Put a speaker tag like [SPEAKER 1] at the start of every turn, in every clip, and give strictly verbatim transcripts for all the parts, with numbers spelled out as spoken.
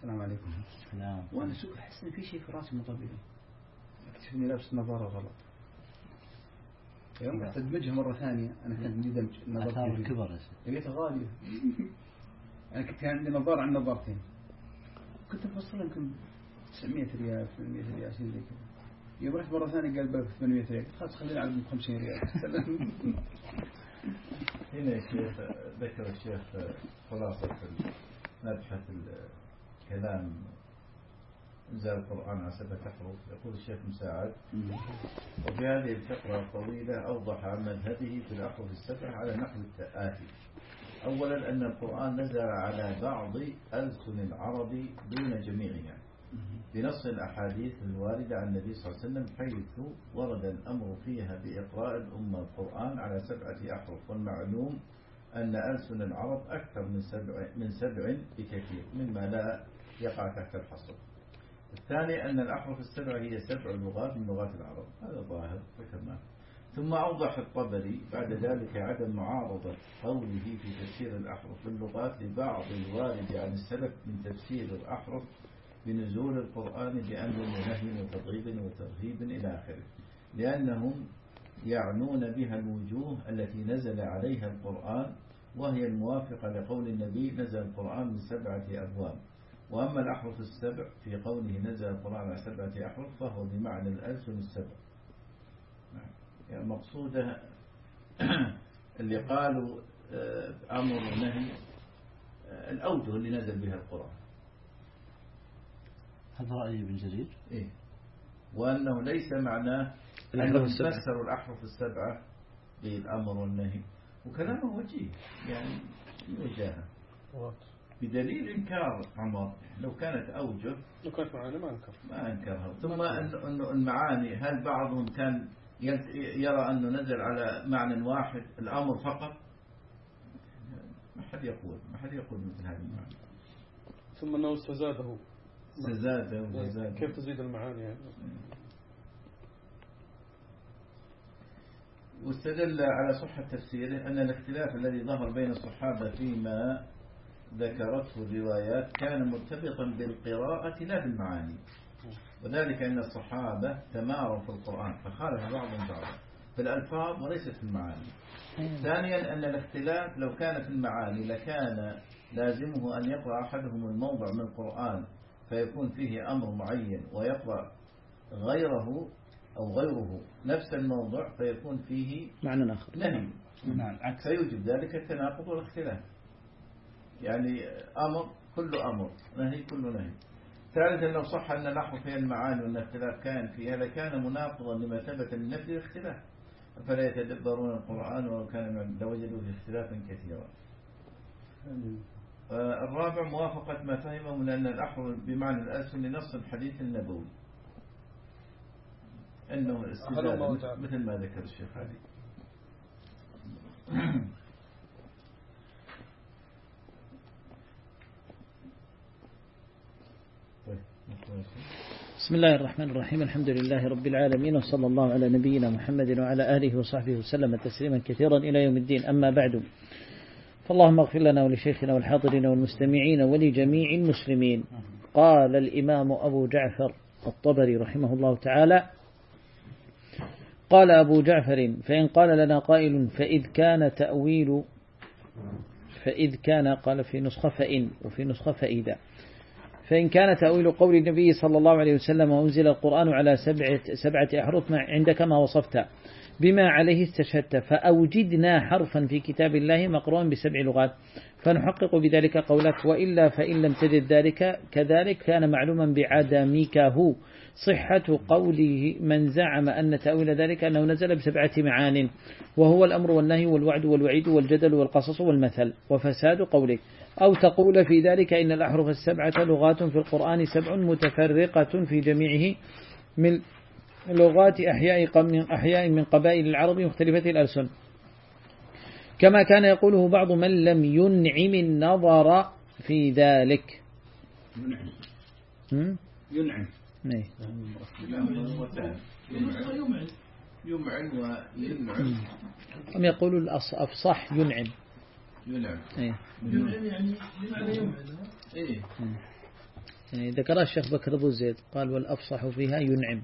[SPEAKER 1] السلام عليكم.
[SPEAKER 2] نعم.
[SPEAKER 1] وأنا شو أحس إن في شيء في راسي مو طبيعي. أكتشف إني لابس نظارة غلط. يوم تدمجها مرة ثانية أنا كان عندي دمج
[SPEAKER 2] نظارتين. أثار الكبر.
[SPEAKER 1] لقيتها غالية. أنا كنت عندي نظارة عن نظارتين. كنت بوصل يمكن تسعمية ريال ثمانمية ريال شيء زي كذا. يوم رحت مرة ثانية قال ب ثمانمية ريال. خلاص خلينا على خمسين ريال.
[SPEAKER 3] هنا الشيخ ذكر الشيخ خلاصة نبحث الكلام إنزال القرآن على سبعة أحرف. يقول الشيخ مساعد وفي هذه الفقرة الطويلة أوضح عن مذهبه في الأحرف السبع على نحو الآتي. أولا أن القرآن نزل على بعض ألسن العرب دون جميعها بنص الأحاديث الواردة عن النبي صلى الله عليه وسلم، حيث ورد الأمر فيها بإقراء الأمة القرآن على سبعة أحرف. والمعلوم أن ألسن العرب أكثر من سبع, من سبع بكثير مما لا يقع تحت الحصر. الثاني أن الأحرف السبع هي سبع لغات من لغات العرب، هذا ظاهر ذكرناه. ثم أوضح الطبري بعد ذلك عدم معارضة قوله في تفسير الأحرف باللغات لبعض الوارد عن السلف من تفسير الأحرف بنزول القرآن بأمر ونهي وترغيب وترهيب إلى آخره، لأنهم يعنون بها الوجوه التي نزل عليها القرآن، وهي الموافقة لقول النبي نزل القرآن من سبعة أبواب. وأما الأحرف السبع في قوله نزل القرآن على سبعة أحرف فهو بمعنى الألسن السبع. يعني مقصوده اللي قالوا أمر ونهي الأوجه اللي نزل بها القرآن.
[SPEAKER 2] هذا رأي ابن جرير.
[SPEAKER 3] إيه. وأنه ليس معناه أنهم فسروا الأحرف السبعة بالأمر والنهي، وكلامه وجيه يعني وجاهه بدليل إنكار عمر. لو كانت أوجه
[SPEAKER 4] لو كانت معاني ما أنكر
[SPEAKER 3] ما أنكرها. ثم أنه المعاني هل بعضهم كان يرى أنه نزل على معنى واحد الأمر فقط؟ ما حد يقول ما حد يقول مثل هذه المعنى.
[SPEAKER 4] ثم أنه استزاده
[SPEAKER 3] استزاده وزاده.
[SPEAKER 4] كيف تزيد المعاني يعني؟
[SPEAKER 3] واستدل على صحة تفسيره أن الاختلاف الذي ظهر بين الصحابة فيما ذكرته الروايات كان مرتبطا بالقراءة لا بالمعاني، وذلك أن الصحابة تماروا في القرآن فخالف بعضهم بعضا في الألفاظ وليست في المعاني. ثانيا أن الاختلاف لو كان في المعاني لكان لازمه أن يقرأ أحدهم الموضع من القرآن فيكون فيه أمر معين، ويقرأ غيره أو غيره نفس الموضع فيكون فيه
[SPEAKER 1] معنى آخر
[SPEAKER 3] نهي، فيوجب ذلك التناقض والاختلاف. يعني أمر كل أمر، نهي كل نهي. ثالثا لو صح أن الأحرف هي المعاني وأن الاختلاف كان فيها لكان مناقضا لما ثبت من نفي الاختلاف، فلا يتدبرون القرآن ولو كان لوجدوا فيه اختلافا كثيرا. الرابع موافقة ما فهمه من أن الأحرف بمعنى الألسن لنص الحديث النبوي أنه الاستزادة مثل ما ذكر الشيخ علي.
[SPEAKER 5] بسم الله الرحمن الرحيم. الحمد لله رب العالمين، وصلى الله على نبينا محمد وعلى آله وصحبه وسلم تسليما كثيرا إلى يوم الدين. أما بعد، فاللهم اغفر لنا ولشيخنا والحاضرين والمستمعين ولجميع المسلمين. قال الإمام أبو جعفر الطبري رحمه الله تعالى: قال أبو جعفر: فإن قال لنا قائل فإذ كان تأويل فإذ كان قال في نسخة فإن وفي نسخة فإذا فإن كان تأويل قول النبي صلى الله عليه وسلم وأنزل القرآن على سبعة, سبعة أحرف عندك ما وصفت بما عليه استشهدت، فأوجدنا حرفا في كتاب الله مقروءا بسبع لغات فنحقق بذلك قولك، وإلا فإن لم تجد ذلك كذلك كان معلوما بعدمكه صحة قوله من زعم أن تأويل ذلك أنه نزل بسبعة معان، وهو الأمر والنهي والوعد والوعيد والجدل والقصص والمثل، وفساد قولك. أو تقول في ذلك إن الأحرف السبعة لغات في القرآن سبع متفرقة في جميعه من لغات أحياء من أحياء من قبائل العرب مختلفة الألسن، كما كان يقوله بعض من لم ينعم النظر في ذلك.
[SPEAKER 1] ينعم ينعم
[SPEAKER 5] نعم
[SPEAKER 3] يمعن يمعن وينعم.
[SPEAKER 5] هم يقولوا الأفصح ينعم
[SPEAKER 3] ينعم
[SPEAKER 5] إيه.
[SPEAKER 6] ينعم يعني بمعنى يمعن.
[SPEAKER 3] إيه.
[SPEAKER 5] يعني ذكر الشيخ بكر أبو زيد قال والأفصح فيها ينعم.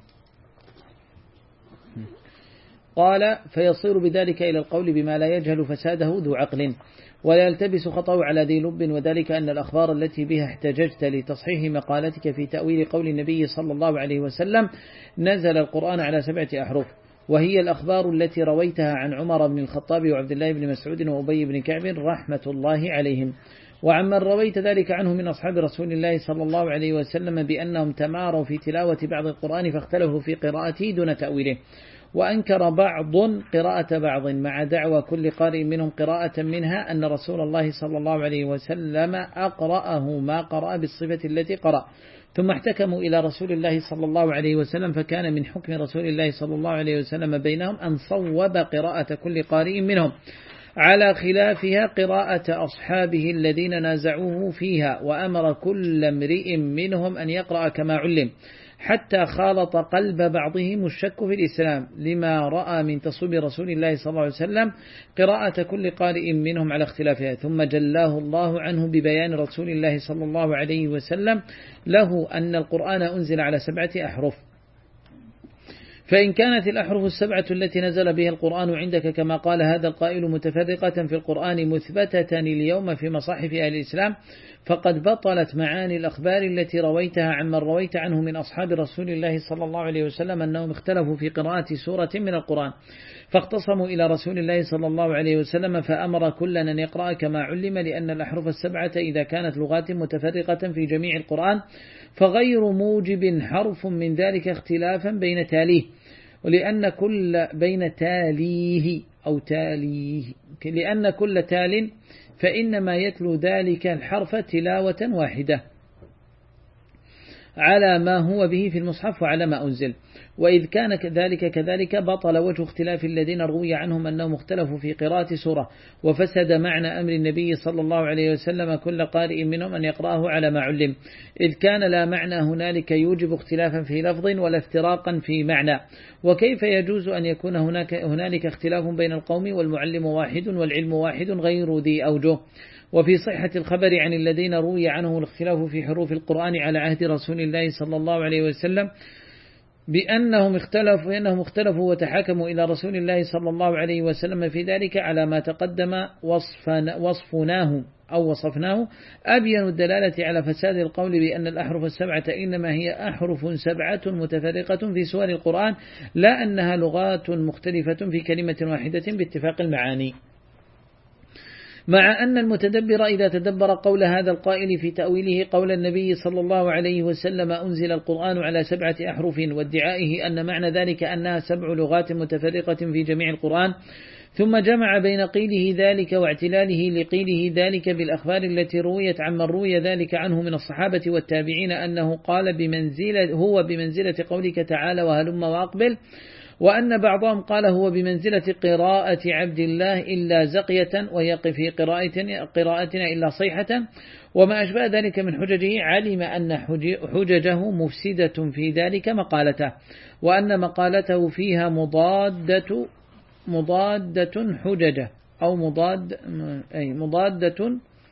[SPEAKER 5] قال فيصير بذلك إلى القول بما لا يجهل فساده ذو عقل ولا يلتبس خطأه على ذي لب، وذلك أن الأخبار التي بها احتججت لتصحيح مقالتك في تأويل قول النبي صلى الله عليه وسلم نزل القرآن على سبعة أحرف، وهي الأخبار التي رويتها عن عمر بن الخطاب وعبد الله بن مسعود وأبي بن كعب رحمة الله عليهم، وعمن رويت ذلك عنه من أصحاب رسول الله صلى الله عليه وسلم بأنهم تماروا في تلاوة بعض القرآن فاختلفوا في قراءته دون تأويله، وأنكر بعض قراءة بعض مع دعوى كل قارئ منهم قراءة منها أن رسول الله صلى الله عليه وسلم أقرأه ما قرأ بالصفة التي قرأ، ثم احتكموا إلى رسول الله صلى الله عليه وسلم، فكان من حكم رسول الله صلى الله عليه وسلم بينهم أن صوب قراءة كل قارئ منهم على خلافها قراءة أصحابه الذين نازعوه فيها، وأمر كل امرئ منهم أن يقرأ كما علم، حتى خالط قلب بعضهم الشك في الإسلام لما رأى من تصويب رسول الله صلى الله عليه وسلم قراءة كل قارئ منهم على اختلافها، ثم جلاه الله عنه ببيان رسول الله صلى الله عليه وسلم له أن القرآن أنزل على سبعة أحرف. فإن كانت الأحرف السبعة التي نزل بها القرآن عندك كما قال هذا القائل متفرقة في القرآن مثبتة اليوم في مصاحف أهل الإسلام، فقد بطلت معاني الأخبار التي رويتها عمن رويت عنه من أصحاب رسول الله صلى الله عليه وسلم أنهم اختلفوا في قراءة سورة من القرآن، فاختصموا إلى رسول الله صلى الله عليه وسلم فأمر كلا أن يقرأ كما علم، لأن الأحرف السبعة إذا كانت لغات متفرقة في جميع القرآن فغير موجب حرف من ذلك اختلافا بين تاليه، ولأن كل بين تاليه أو تاليه لأن كل تال فإنما يتلو ذلك الحرف تلاوة واحدة على ما هو به في المصحف وعلى ما أنزل. وإذ كان ذلك كذلك بطل وجه اختلاف الذين روي عنهم أنهم اختلفوا في قراءة سورة، وفسد معنى أمر النبي صلى الله عليه وسلم كل قارئ منهم أن يقرأه على ما علم، إذ كان لا معنى هنالك يوجب اختلافا في لفظ ولا افتراقا في معنى، وكيف يجوز أن يكون هناك هنالك اختلاف بين القوم والمعلم واحد والعلم واحد غير ذي أوجه. وفي صحة الخبر عن الذين روي عنه الاختلاف في حروف القرآن على عهد رسول الله صلى الله عليه وسلم بأنهم اختلفوا بأنهم اختلفوا وتحاكموا إلى رسول الله صلى الله عليه وسلم في ذلك على ما تقدم وصفناه أو وصفناه، أبين الدلالة على فساد القول بأن الأحرف السبعة إنما هي أحرف سبعة متفرقة في سور القرآن، لا أنها لغات مختلفة في كلمة واحدة باتفاق المعاني. مع أن المتدبر إذا تدبر قول هذا القائل في تأويله قول النبي صلى الله عليه وسلم أنزل القرآن على سبعة أحرف، وادعائه أن معنى ذلك أنها سبع لغات متفرقة في جميع القرآن، ثم جمع بين قيله ذلك واعتلاله لقيله ذلك بالأخبار التي رويت عمن روي ذلك عنه من الصحابة والتابعين أنه قال بمنزلة هو بمنزلة قولك تعالى وهلم وأقبل، وأن بعضهم قال هو بمنزلة قراءة عبد الله إلا زقية ويقف في قراءتنا إلا صيحة، وما أشبه ذلك من حججه، علم أن حججه مفسدة في ذلك مقالته، وأن مقالته فيها مضادة مضادة حججه أو مضاد أي مضادة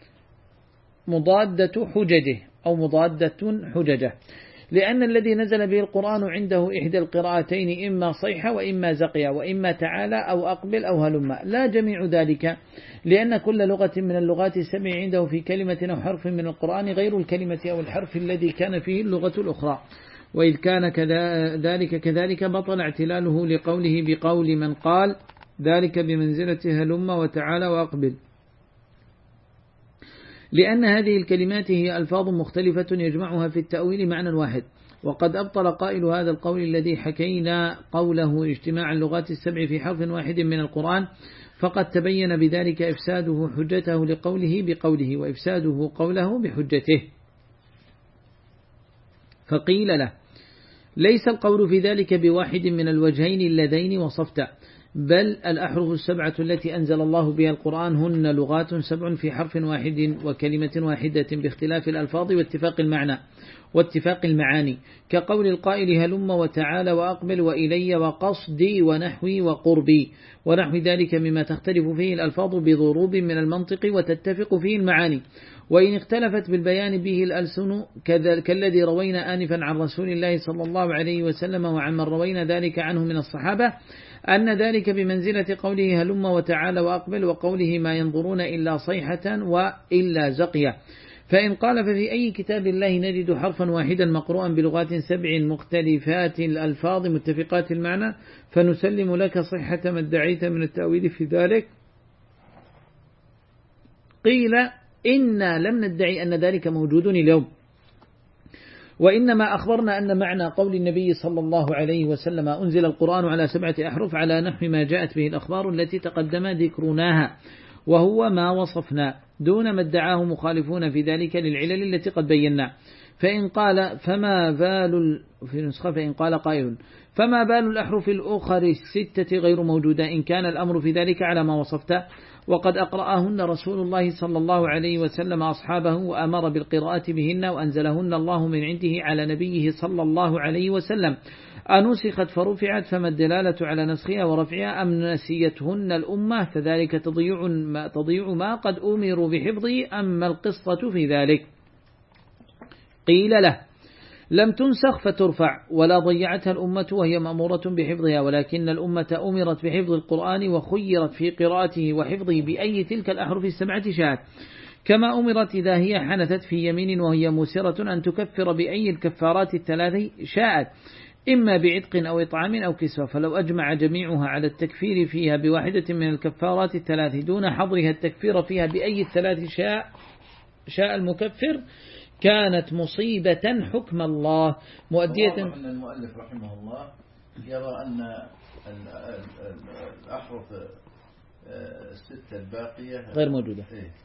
[SPEAKER 5] مضادة حججه أو مضادة حججه، لأن الذي نزل به القرآن عنده إحدى القراءتين إما صيحة وإما زقية وإما تعالى أو أقبل أو هلم، لا جميع ذلك، لأن كل لغة من اللغات السبع عنده في كلمة أو حرف من القرآن غير الكلمة أو الحرف الذي كان فيه اللغة الأخرى. وإذ كان ذلك كذلك بطل اعتلاله لقوله بقول من قال ذلك بمنزلة هلم وتعالى وأقبل، لأن هذه الكلمات هي ألفاظ مختلفة يجمعها في التأويل معنى واحد. وقد أبطل قائل هذا القول الذي حكينا قوله اجتماع اللغات السبع في حرف واحد من القرآن، فقد تبين بذلك إفساده حجته لقوله بقوله وإفساده قوله بحجته. فقيل له ليس القول في ذلك بواحد من الوجهين اللذين وصفت، بل الأحرف السبعة التي أنزل الله بها القرآن هن لغات سبع في حرف واحد وكلمة واحدة باختلاف الألفاظ واتفاق المعنى واتفاق المعاني، كقول القائل هلم وتعالى وأقبل وإلي وقصدي ونحوي وقربي ونحو ذلك مما تختلف فيه الألفاظ بضروب من المنطق وتتفق فيه المعاني. وإن اختلفت بالبيان به الألسن كالذي روينا آنفا عن رسول الله صلى الله عليه وسلم وعمن روينا ذلك عنه من الصحابة أن ذلك بمنزلة قوله هلم وتعالى وأقبل وقوله ما ينظرون إلا صيحة وإلا زقية. فإن قال ففي أي كتاب الله نجد حرفا واحدا مقروءا بلغات سبع مختلفات الألفاظ متفقات المعنى فنسلم لك صحة ما ادعيت من التأويل في ذلك. قيل إنا لم ندعي أن ذلك موجود اليوم، وإنما أخبرنا أن معنى قول النبي صلى الله عليه وسلم أنزل القرآن على سبعة أحرف على نحو ما جاءت به الأخبار التي تقدم ذكرناها، وهو ما وصفنا دون ما ادعاه مخالفون في ذلك للعلل التي قد بينا. فإن قال فما بال في نسخة فإن قال قائل فما بال الأحرف الأخر الستة غير موجودة إن كان الأمر في ذلك على ما وصفت، وقد أقرأهن رسول الله صلى الله عليه وسلم أصحابه وأمر بالقراءة بهن وأنزلهن الله من عنده على نبيه صلى الله عليه وسلم، أنسخت فرفعت فما الدلالة على نسخها ورفعها أم نسيتهن الأمة فذلك تضيع ما, تضيع ما قد أمروا بحفظه أما القصة في ذلك. قيل له لم تنسخ فترفع ولا ضيعتها الأمة وهي مأمورة بحفظها، ولكن الأمة أمرت بحفظ القرآن وخيرت في قراءته وحفظه بأي تلك الأحرف السبعة شاءت، كما أمرت إذا هي حنثت في يمين وهي موسرة أن تكفر بأي الكفارات الثلاث شاءت، إما بعتق أو إطعام أو كسوة، فلو أجمع جميعها على التكفير فيها بواحدة من الكفارات الثلاث دون حظرها التكفير فيها بأي الثلاث شاء شاء المكفر كانت مصيبة حكم الله مؤدية.
[SPEAKER 3] أن المؤلف رحمه الله يرى أن الأحرف الستة الباقية
[SPEAKER 5] غير موجودة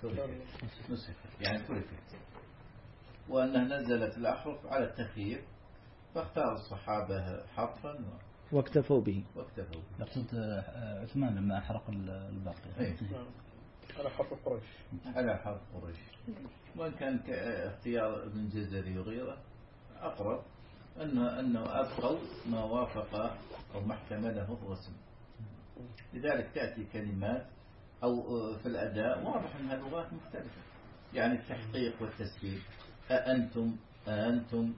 [SPEAKER 3] يعني تركت، وأنها نزلت الأحرف على التخيير فاختار الصحابة حرفا
[SPEAKER 5] واكتفوا به
[SPEAKER 3] واكتفوا به.
[SPEAKER 2] يقصد عثمان لما أحرق الباقي
[SPEAKER 4] على حرف قريش
[SPEAKER 3] على حرف قريش، وإن كان اختيار ابن جزري وغيره أقرب أنه, أنه أبقوا ما وافق أو ما احتمله الرسم. لذلك تأتي كلمات أو في الأداء واضح أنها لغات مختلفة، يعني التحقيق والتسهيل أأنتم أأنتم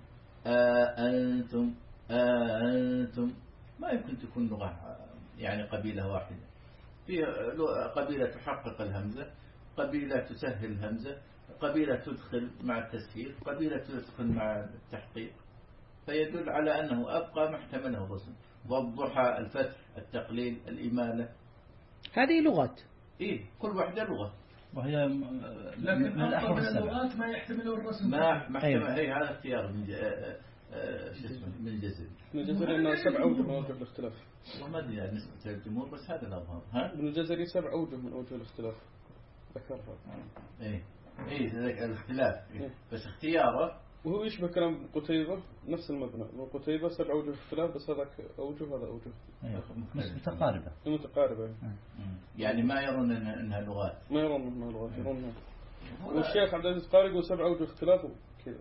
[SPEAKER 3] أأنتم أأنتم ما يمكن تكون لغة يعني قبيلة واحدة، في قبيلة تحقق الهمزة، قبيلة تسهل الهمزة، قبيلة تدخل مع التسهيل، قبيلة تدخل مع التحقيق، فيدل على أنه أبقى ما احتمله الرسم، والضحى الفتح التقليل الإمالة،
[SPEAKER 5] هذه لغات
[SPEAKER 3] إيه كل واحدة لغة،
[SPEAKER 2] وهي
[SPEAKER 1] لكن أبقى من اللغات ما يحتمله الرسم
[SPEAKER 3] ما ما احتمل. هي هذا اختيار من شو اسمه من الجزري
[SPEAKER 4] من الجزري أنه سبع أوجه من أوجه الاختلاف،
[SPEAKER 3] وما أدري يعني نسبة الجمهور بس هذا الأظهر. ها
[SPEAKER 4] من الجزري سبع أوجه من أوجه الاختلاف ذكرها.
[SPEAKER 3] إيه إيه الاختلاف إيه.
[SPEAKER 4] إيه.
[SPEAKER 3] بس اختياره
[SPEAKER 4] وهو يشبه كلام قتيبة نفس المبنى، قتيبة سبع أوجه اختلاف بس هذاك أوجه هذا أوجه
[SPEAKER 2] متقاربة
[SPEAKER 4] متقاربة
[SPEAKER 3] يعني ما يرون أنها لغات،
[SPEAKER 4] ما يرون أنها لغات يرونها. والشيخ عبد العزيز قاري يقول سبع أوجه اختلاف كذا،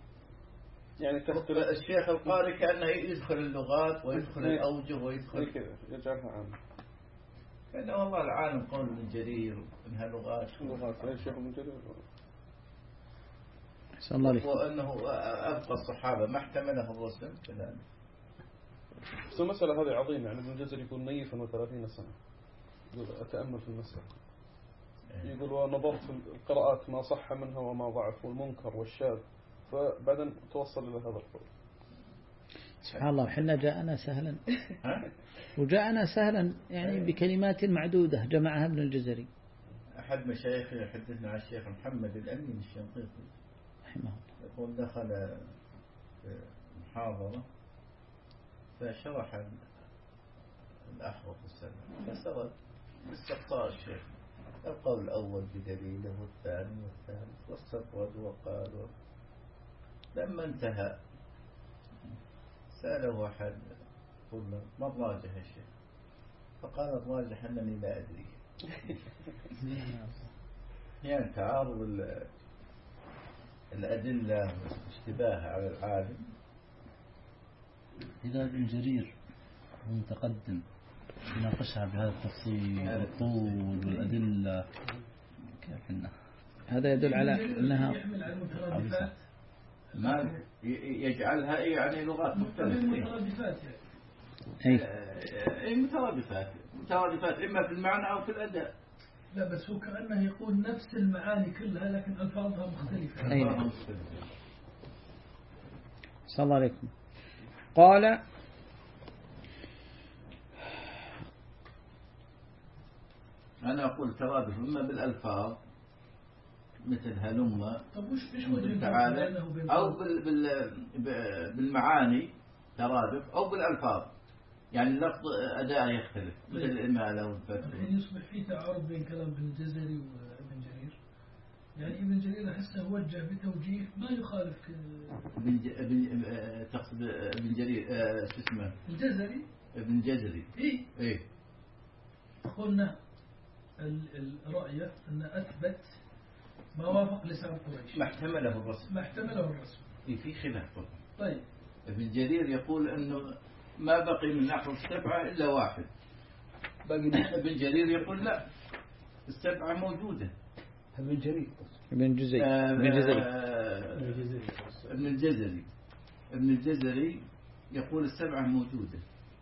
[SPEAKER 4] يعني تختلف.
[SPEAKER 3] الشيخ القاري كأنه يدخل اللغات ويدخل الأوجه ويدخل
[SPEAKER 4] كذا يجعلها عامة،
[SPEAKER 3] كأنه والله العالم قول من جرير إنها لغات
[SPEAKER 4] لغات أي شيخ من جرير.
[SPEAKER 3] وأنه أبقى الصحابة ما احتمله الرسم كذلك.
[SPEAKER 4] بس المسألة هذه عظيمة، يعني ابن الجزري يقول نيفا وثلاثين سنة يقول أتأمل في المسألة، يقول ونظرت في القراءات ما صح منها وما ضعف والمنكر والشاذ، فبعدين توصل إلى هذا القول.
[SPEAKER 5] سبحان الله وحنا جاءنا سهلا وجاءنا سهلا يعني بكلمات معدودة جمعها ابن الجزري.
[SPEAKER 3] أحد مشايخ يحدثنا عن الشيخ محمد الأمين الشنقيطي
[SPEAKER 5] رحمه الله
[SPEAKER 3] يقول دخل محاضرة فشرح الأحرف السبع فسرد استقصاء الشيخ القول الأول بدليله والثاني والثالث واستطرد وقال. لما انتهى سأله أحد قل له ما راجح الشيخ؟ فقال الراجح أنني لا أدري. يعني تعارض الأدلة واشتباهها على العالم.
[SPEAKER 2] إذا ابن جرير هو متقدم يناقشها بهذا التفصيل والطول والأدلة، كيف إنه
[SPEAKER 5] هذا يدل على أنها
[SPEAKER 3] ما يجعلها يعني لغات مختلفة.
[SPEAKER 5] أي
[SPEAKER 3] أي مترادفات مترادفات إما في المعنى أو في الأداء.
[SPEAKER 6] لا بس هو كأنه يقول نفس المعاني كلها لكن ألفاظها مختلفة.
[SPEAKER 5] أي صلى الله عليكم. قال
[SPEAKER 3] أنا أقول ترادف إما بالألفاظ مثل هلمة تعالى، أو بال بال بالمعاني ترادف، أو بالألفاظ يعني اللفظ أداء يختلف مثل الإمالة والفتح.
[SPEAKER 6] الحين يصبح في تعارض بين كلام ابن الجزري وابن جرير. يعني ابن جرير أحسه وجه بتوجيه ما يخالف
[SPEAKER 3] ابن ج... ابن تقصد ابن جرير آه... شو اسمه
[SPEAKER 6] الجزري
[SPEAKER 3] ابن الجزري.
[SPEAKER 6] إيه
[SPEAKER 3] إيه
[SPEAKER 6] قلنا الرأي أن أثبت ما وافق لسان قريش،
[SPEAKER 3] ما احتمله الرسم
[SPEAKER 6] ما احتمله الرسم.
[SPEAKER 3] إيه في خلاف.
[SPEAKER 6] طيب
[SPEAKER 3] ابن جرير يقول أنه ما بقي من نحو السبعة إلا واحد. ابن جرير يقول لا، السبعة موجودة.
[SPEAKER 1] ابن جرير
[SPEAKER 5] ابن جزري
[SPEAKER 3] آه
[SPEAKER 5] ابن جزري
[SPEAKER 3] آه ابن الجزري ابن الجزري يقول السبعة موجودة،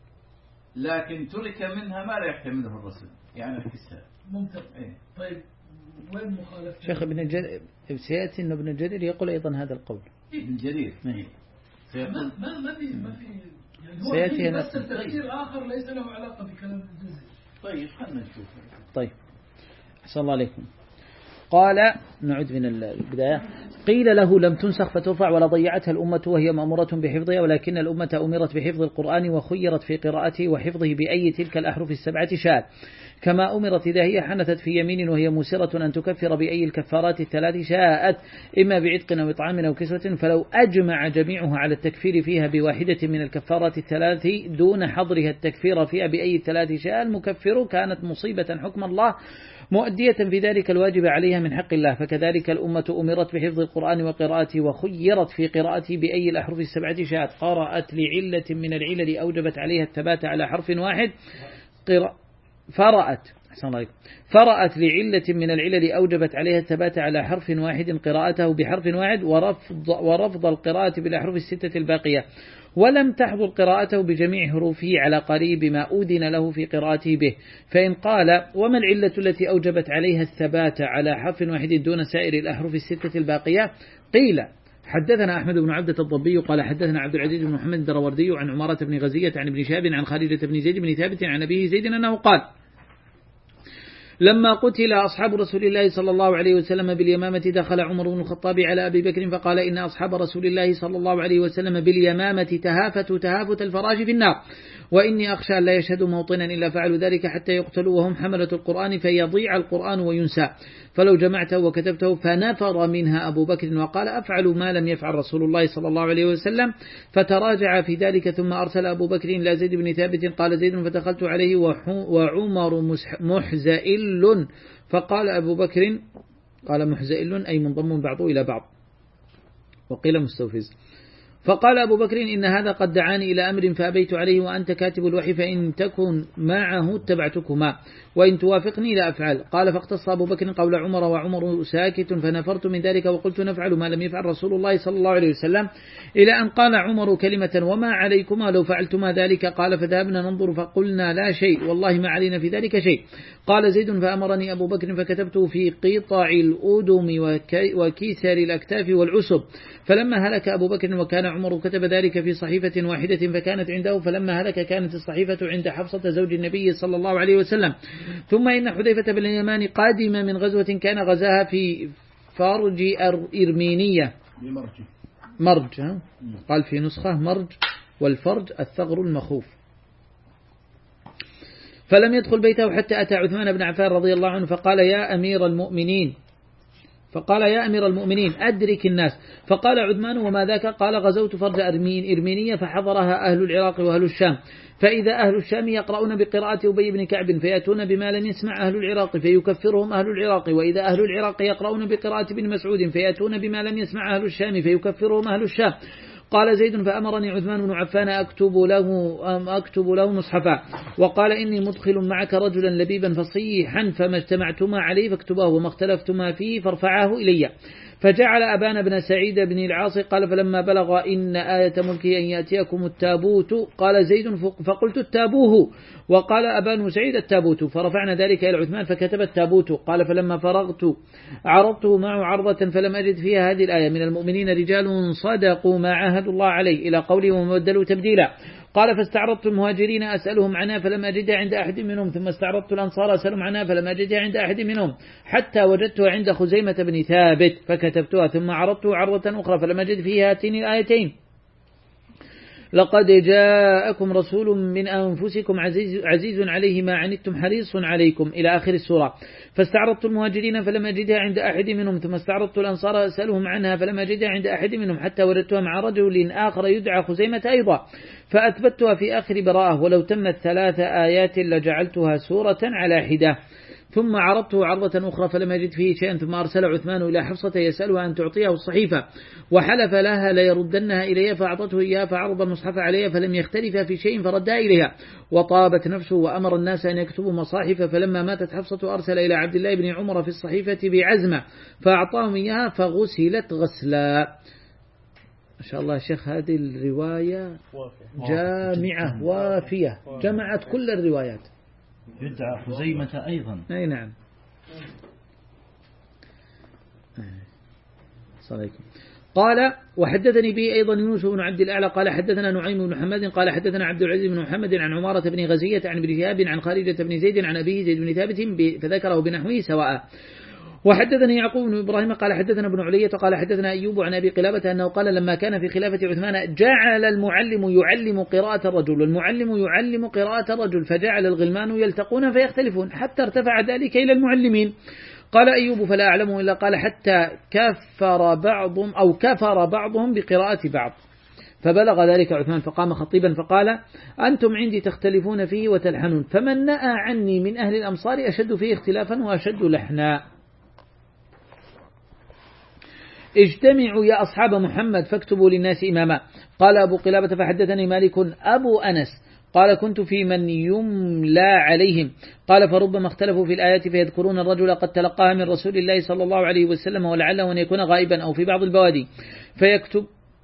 [SPEAKER 3] لكن ترك منها ما لا يحتمله الرسم، يعني الكساء.
[SPEAKER 6] ممتاز.
[SPEAKER 3] إيه؟
[SPEAKER 6] طيب وين مخالفة
[SPEAKER 5] شيخ ابن الجزري؟ سيأتي أن ابن الجزري يقول أيضا هذا القول.
[SPEAKER 3] ابن جرير
[SPEAKER 5] إيه؟
[SPEAKER 6] ما ما ما في ما في يعني هو
[SPEAKER 5] سيأتي
[SPEAKER 6] بس تفسير آخر ليس له علاقة بكلام الجزري.
[SPEAKER 3] طيب خلنا نشوف.
[SPEAKER 5] طيب أحسن الله عليكم. قال نعد من البداية. قيل له لم تنسخ فترفع ولا ضيعتها الأمة وهي مأمورة بحفظها، ولكن الأمة أمرت بحفظ القرآن وخيرت في قراءته وحفظه بأي تلك الأحرف السبعة شاء، كما أمرت إذا هي حنثت في يمين وهي موسرة أن تكفر بأي الكفارات الثلاث شاءت، إما بعتق أو إطعام أو كسوة. فلو أجمع جميعها على التكفير فيها بواحدة من الكفارات الثلاث دون حظرها التكفير فيها بأي الثلاث شاء المكفر، كانت مصيبة حكم الله مؤدية في ذلك الواجب عليها من حق الله. فكذلك الأمة أمرت بحفظ القرآن وقراءته وخيرت في قراءته بأي الأحرف السبعة شاءت. قرأت لعلة من العلل أوجبت عليها الثبات على حرف واحد قراءة فرأت فرأت لعلة من العلل أوجبت عليها الثبات على حرف واحد قراءته بحرف واحد ورفض, ورفض القراءة بالأحرف الستة الباقية، ولم تحضر قراءته بجميع حروفه على قريب ما أذن له في قراءته به. فإن قال وما العلة التي أوجبت عليها الثبات على حرف واحد دون سائر الأحرف الستة الباقية؟ قيل حدثنا أحمد بن عبدة الضبي قال حدثنا عبد العزيز بن محمد الدروردي عن عمارة بن غزية عن ابن شهاب عن خالدة بن زيد بن ثابت عن أبيه زيد أنه قال لما قتل أصحاب رسول الله صلى الله عليه وسلم باليمامة دخل عمر بن الخطاب على أبي بكر فقال إن أصحاب رسول الله صلى الله عليه وسلم باليمامة تهافتوا تهافت الفراش في النار، وإني أخشى لا يشهدوا موطنا إلا فعلوا ذلك حتى يقتلوا وهم حملة القرآن فيضيع القرآن وينسى، فلو جمعته وكتبته. فنفر منها أبو بكر وقال أفعل ما لم يفعل رسول الله صلى الله عليه وسلم، فتراجع في ذلك ثم أرسل أبو بكر إلى زيد بن ثابت قال زيد فدخلت عليه وعمر محزئل، فقال أبو بكر قال محزئل أي منضم بعضه إلى بعض وقيل مستوفز، فقال أبو بكر إن هذا قد دعاني إلى أمر فأبيت عليه وأنت كاتب الوحي، فإن تكن معه اتبعتكما وإن توافقني لا أفعل. قال فاقتص أبو بكر قول عمر وعمر ساكت، فنفرت من ذلك وقلت نفعل ما لم يفعل رسول الله صلى الله عليه وسلم، إلى أن قال عمر كلمة وما عليكما لو فعلتما ذلك؟ قال فذهبنا ننظر فقلنا لا شيء والله ما علينا في ذلك شيء. قال زيد فأمرني أبو بكر فكتبته في قطع الأدم وكيسر الأكتاف والعسب، فلما هلك أبو بكر وكان عمر كتب ذلك في صحيفة واحدة فكانت عنده، فلما هلك كانت الصحيفة عند حفصة زوج النبي صلى الله عليه وسلم. ثم إن حذيفة بن اليمان قادم من غزوة كان غزاها في فرج إرمينية مرج، قال في نسخة مرج، والفرج الثغر المخوف، فلم يدخل بيته حتى أتى عثمان بن عفان رضي الله عنه فقال يا أمير المؤمنين فقال يا أمير المؤمنين أدرك الناس. فقال عثمان وما ذاك؟ قال غزوت فرج أرمين إرمينية فحضرها أهل العراق وأهل الشام، فإذا أهل الشام يقرؤون بقراءة أبي بن كعب فيأتون بما لم يسمع أهل العراق فيكفرهم أهل العراق، وإذا أهل العراق يقرؤون بقراءة ابن مسعود فيأتون بما لم يسمع أهل الشام فيكفرهم أهل الشام. قال زيد فأمرني عثمان بن عفان أكتب له, أكتب له مصحفا، وقال إني مدخل معك رجلا لبيبا فصيحا فما اجتمعتما عليه فاكتباه وما اختلفتما فيه فارفعاه إلي. فجعل أبان بن سعيد بن العاص قال فلما بلغ إن آية ملكي أن يأتيكم التابوت قال زيد فقلت التابوه، وقال أبان سعيد التابوت، فرفعنا ذلك إلى عثمان فكتب التابوت. قال فلما فرغت عرضته معه عرضة فلم أجد فيها هذه الآية من المؤمنين رجال صدقوا ما عاهدوا الله عليه إلى قوله ومبدلوا تبديلا. قال فاستعرضت المهاجرين أسألهم عنها فلم أجدها عند أحد منهم، ثم استعرضت الأنصار أسألهم عنها فلم أجدها عند أحد منهم، حتى وجدتها عند خزيمة بن ثابت فكتبتها، ثم عرضتها عرضة أخرى فلم أجد فيها هاتين الآيتين لقد جاءكم رسول من أنفسكم عزيز, عزيز عليه ما عنتم حريص عليكم إلى آخر السورة. فاستعرضت المهاجرين فلم أجدها عند أحد منهم، ثم استعرضت الأنصار أسألهم عنها فلم أجدها عند أحد منهم، حتى وجدتها مع رجل آخر يدعى خزيمة أيضا فأثبتها في آخر براءة، ولو تمت ثلاث آيات لجعلتها سورة على حدة. ثم عرضته عرضة أخرى فلم يجد فيه شيئا، ثم أرسل عثمان إلى حفصة يسألها أن تعطيه الصحيفة، وحلف لها ليردنها إليها فأعطته إياها، فعرض المصحف عليها فلم يختلف في شيء فردها إليها، وطابت نفسه وأمر الناس أن يكتبوا مصاحف. فلما ماتت حفصة أرسل إلى عبد الله بن عمر في الصحيفة بعزمة فأعطاهم إياها فغسلت غسلا. ما شاء الله شيخ هذه الرواية جامعة وافية، جمعت كل الروايات.
[SPEAKER 2] يدعى خزيمة أيضا.
[SPEAKER 5] أي نعم. صليكم. قال وحدثني به أيضا يونس بن عبد الأعلى قال حدثنا نعيم بن محمد قال حدثنا عبد العزيز بن محمد عن عمارة بن غزية عن ابن شهاب عن خارجة بن زيد عن أبيه زيد بن ثابت فذكره بنحوه سواء. وحدثني يعقوب بن إبراهيم قال حدثنا ابن علية قال حدثنا أيوب عن أبي قلابة أنه قال لما كان في خلافة عثمان جعل المعلم يعلم قراءة الرجل والمعلم يعلم قراءة الرجل، فجعل الغلمان يلتقون فيختلفون حتى ارتفع ذلك إلى المعلمين. قال أيوب فلا أعلمه إلا قال حتى كفر بعضهم أو كفر بعضهم بقراءة بعض، فبلغ ذلك عثمان فقام خطيبا فقال أنتم عندي تختلفون فيه وتلحنون، فمن نأى عني من أهل الأمصار أشد فيه اختلافا وأشد لحنا. اجتمعوا يا أصحاب محمد فاكتبوا للناس إماما. قال أبو قلابة فحدثني مالك أبو أنس قال كنت في من يملى عليهم، قال فربما اختلفوا في الآيات فيذكرون الرجل قد تلقاها من رسول الله صلى الله عليه وسلم ولعله أن يكون غائبا أو في بعض البوادي فيكتب.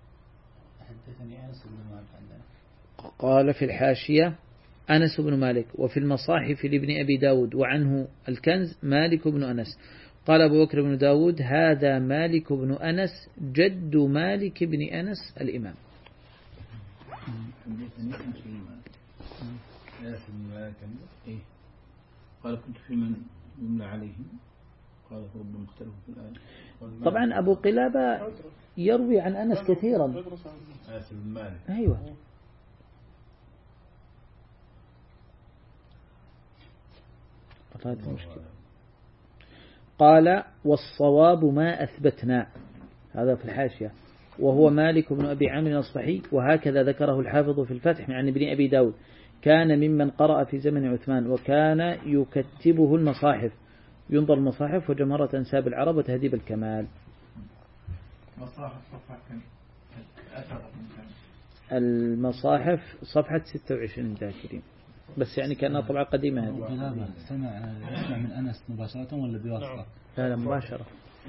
[SPEAKER 5] قال في الحاشية أنس بن مالك، وفي المصاحف لابن أبي داود وعنه الكنز مالك بن أنس. قال أبو بكر بن داود هذا مالك بن أنس جد مالك بن أنس الإمام.
[SPEAKER 1] قال كنت في من يملى عليهم قال فربما اختلفوا في الآية.
[SPEAKER 5] طبعا أبو قلابة يروي عن أنس كثيرا. أيوة. قال والصواب ما أثبتنا، هذا في الحاشية، وهو مالك بن أبي عامر الأصبحي، وهكذا ذكره الحافظ في الفتح عن ابن أبي داود كان ممن قرأ في زمن عثمان وكان يكتبه المصاحف، ينظر المصاحف وجمهرة أنساب العرب وتهذيب الكمال. المصاحف صفحة ستة وعشرين ذاكرين، بس يعني كأنها طبعة قديمة هذه.
[SPEAKER 2] قلابة سمع يسمع من أنس مباشرة ولا بواسطة؟
[SPEAKER 5] لا لا مباشرة.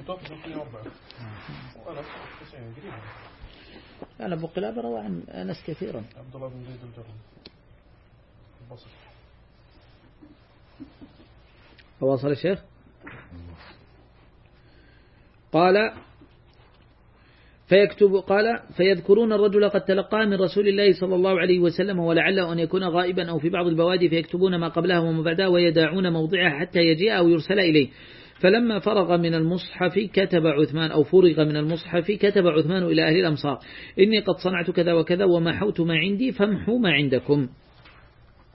[SPEAKER 5] لا أبو قلابة روى عن أنس كثيرا.
[SPEAKER 4] عبد الله بن زيد الجرمي البصري.
[SPEAKER 5] فواصل الشيخ قال فيكتب قال فيذكرون الرجل قد تلقاه من رسول الله صلى الله عليه وسلم ولعله أن يكون غائبا أو في بعض البوادي فيكتبون ما قبلها وما بعدها ويداعون موضعها حتى يجيء أو يرسل إليه. فلما فرغ من المصحف كتب عثمان أو فرغ من المصحف كتب عثمان إلى أهل الأمصار إني قد صنعت كذا وكذا ومحوت ما عندي فامحوا ما عندكم.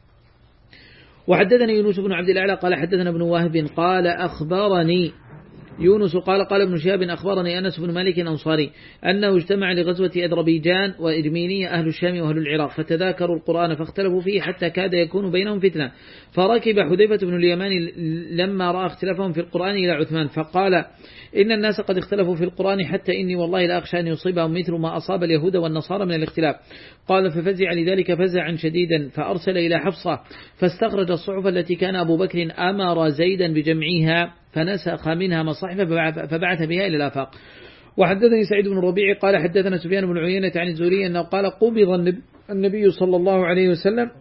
[SPEAKER 5] وحدثني يونس بن عبد الأعلى قال حدثنا ابن وهب قال أخبرني يونس قال قال ابن شهاب أخبرني أنس بن مالك الأنصاري أنه اجتمع لغزوة أذربيجان وإرمينية أهل الشام وأهل العراق فتذاكروا القرآن فاختلفوا فيه حتى كاد يكون بينهم فتنة، فركب حذيفة بن اليمان لما رأى اختلافهم في القرآن إلى عثمان فقال إن الناس قد اختلفوا في القرآن حتى إني والله لا أخشى أن يصيبهم مثل ما أصاب اليهود والنصارى من الاختلاف. قال ففزع لذلك فزعا شديدا فأرسل إلى حفصة فاستخرج الصحف التي كان أبو بكر أمر زيدا بجمعها فنسخ منها مصاحف فبعث بها إلى الآفاق. وحدثني سعيد بن الربيع قال حدثنا سفيان بن عيينة عن الزهري أنه قال قبض النبي صلى الله عليه وسلم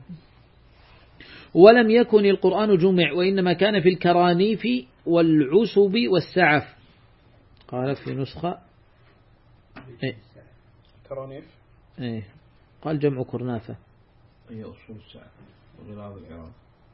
[SPEAKER 5] ولم يكن القرآن جمع وإنما كان في الكرانيف والعسب والسعف. قال في نسخة إيه
[SPEAKER 4] كرانيف
[SPEAKER 5] إيه قال جمع كرنافة
[SPEAKER 3] هي أصول السعف وغلاظ العراق.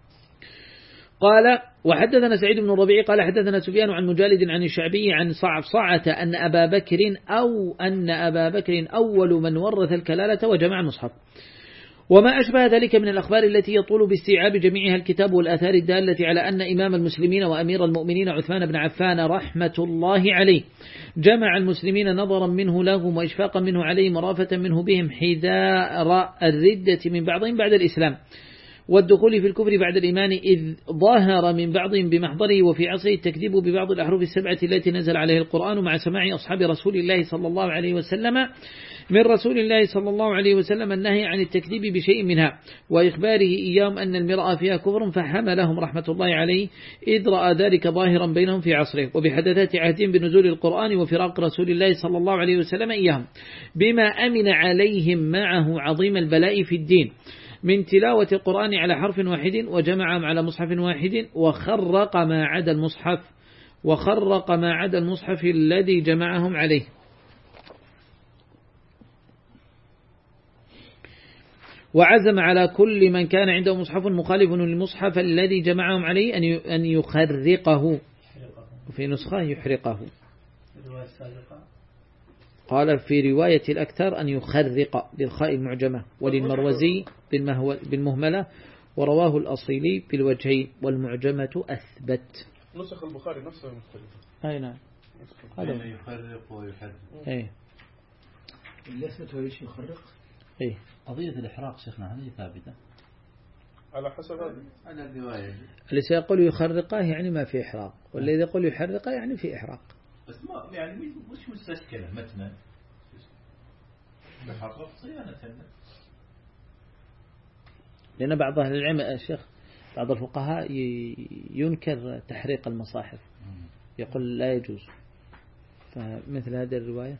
[SPEAKER 5] قال وحدثنا سعيد بن الربيع قال حدثنا سفيان عن مجالد عن الشعبي عن صعصعة أن أبا بكر أو أن أبا بكر أول من ورث الكلالة وجمع المصحف. وما أشبه ذلك من الأخبار التي يطول باستيعاب جميعها الكتاب والآثار الدالة على أن إمام المسلمين وأمير المؤمنين عثمان بن عفان رحمة الله عليه جمع المسلمين نظرا منه لهم وإشفاقا منه عليهم ورافة منه بهم حذار الردة من بعضهم بعد الإسلام والدخول في الكفر بعد الإيمان، إذ ظاهر من بعضهم بمحضره وفي عصره التكذيب ببعض الأحرف السبعة التي نزل عليه القرآن مع سماع أصحاب رسول الله صلى الله عليه وسلم من رسول الله صلى الله عليه وسلم النهي عن التكذيب بشيء منها وإخباره إياهم أن المرأة فيها كفر فحملهم رحمة الله عليه إذ رأى ذلك ظاهرا بينهم في عصره وبحدثات عهدهم بنزول القرآن وفراق رسول الله صلى الله عليه وسلم إياهم بما أمن عليهم معه عظيم البلاء في الدين من تلاوة القرآن على حرف واحد وجمعهم على مصحف واحد وخرق ما عدا المصحف وخرق ما عدا المصحف الذي جمعهم عليه. وعزم على كل من كان عنده مصحف مخالف للمصحف الذي جمعهم عليه أن يخرقه وفي نسخة يحرقه. قال في رواية الأكثر أن يخرق بالخاء المعجمة وللمروزي بالمهملة ورواه الأصيلي بالوجهين والمعجمة أثبت.
[SPEAKER 4] نسخ البخاري نفسه مختلفة.
[SPEAKER 5] أي نعم.
[SPEAKER 3] هذا يخرق ويحرق.
[SPEAKER 5] أي.
[SPEAKER 1] اللي أثبته ليش يخرق؟
[SPEAKER 5] أي.
[SPEAKER 2] قضية الإحراق شيخنا هذه ثابتة
[SPEAKER 4] على حسب هذا.
[SPEAKER 3] أنا الرواية.
[SPEAKER 5] اللي سيقول يخرقه يعني ما في إحراق والذي يقول يحرقه يعني في إحراق.
[SPEAKER 3] بس ما يعني مش مستشكلة متنا بحرق صيانة.
[SPEAKER 5] لأن بعض أهل العلم الشيخ بعض الفقهاء ينكر تحريق المصاحف يقول لا يجوز فمثل هذه الرواية.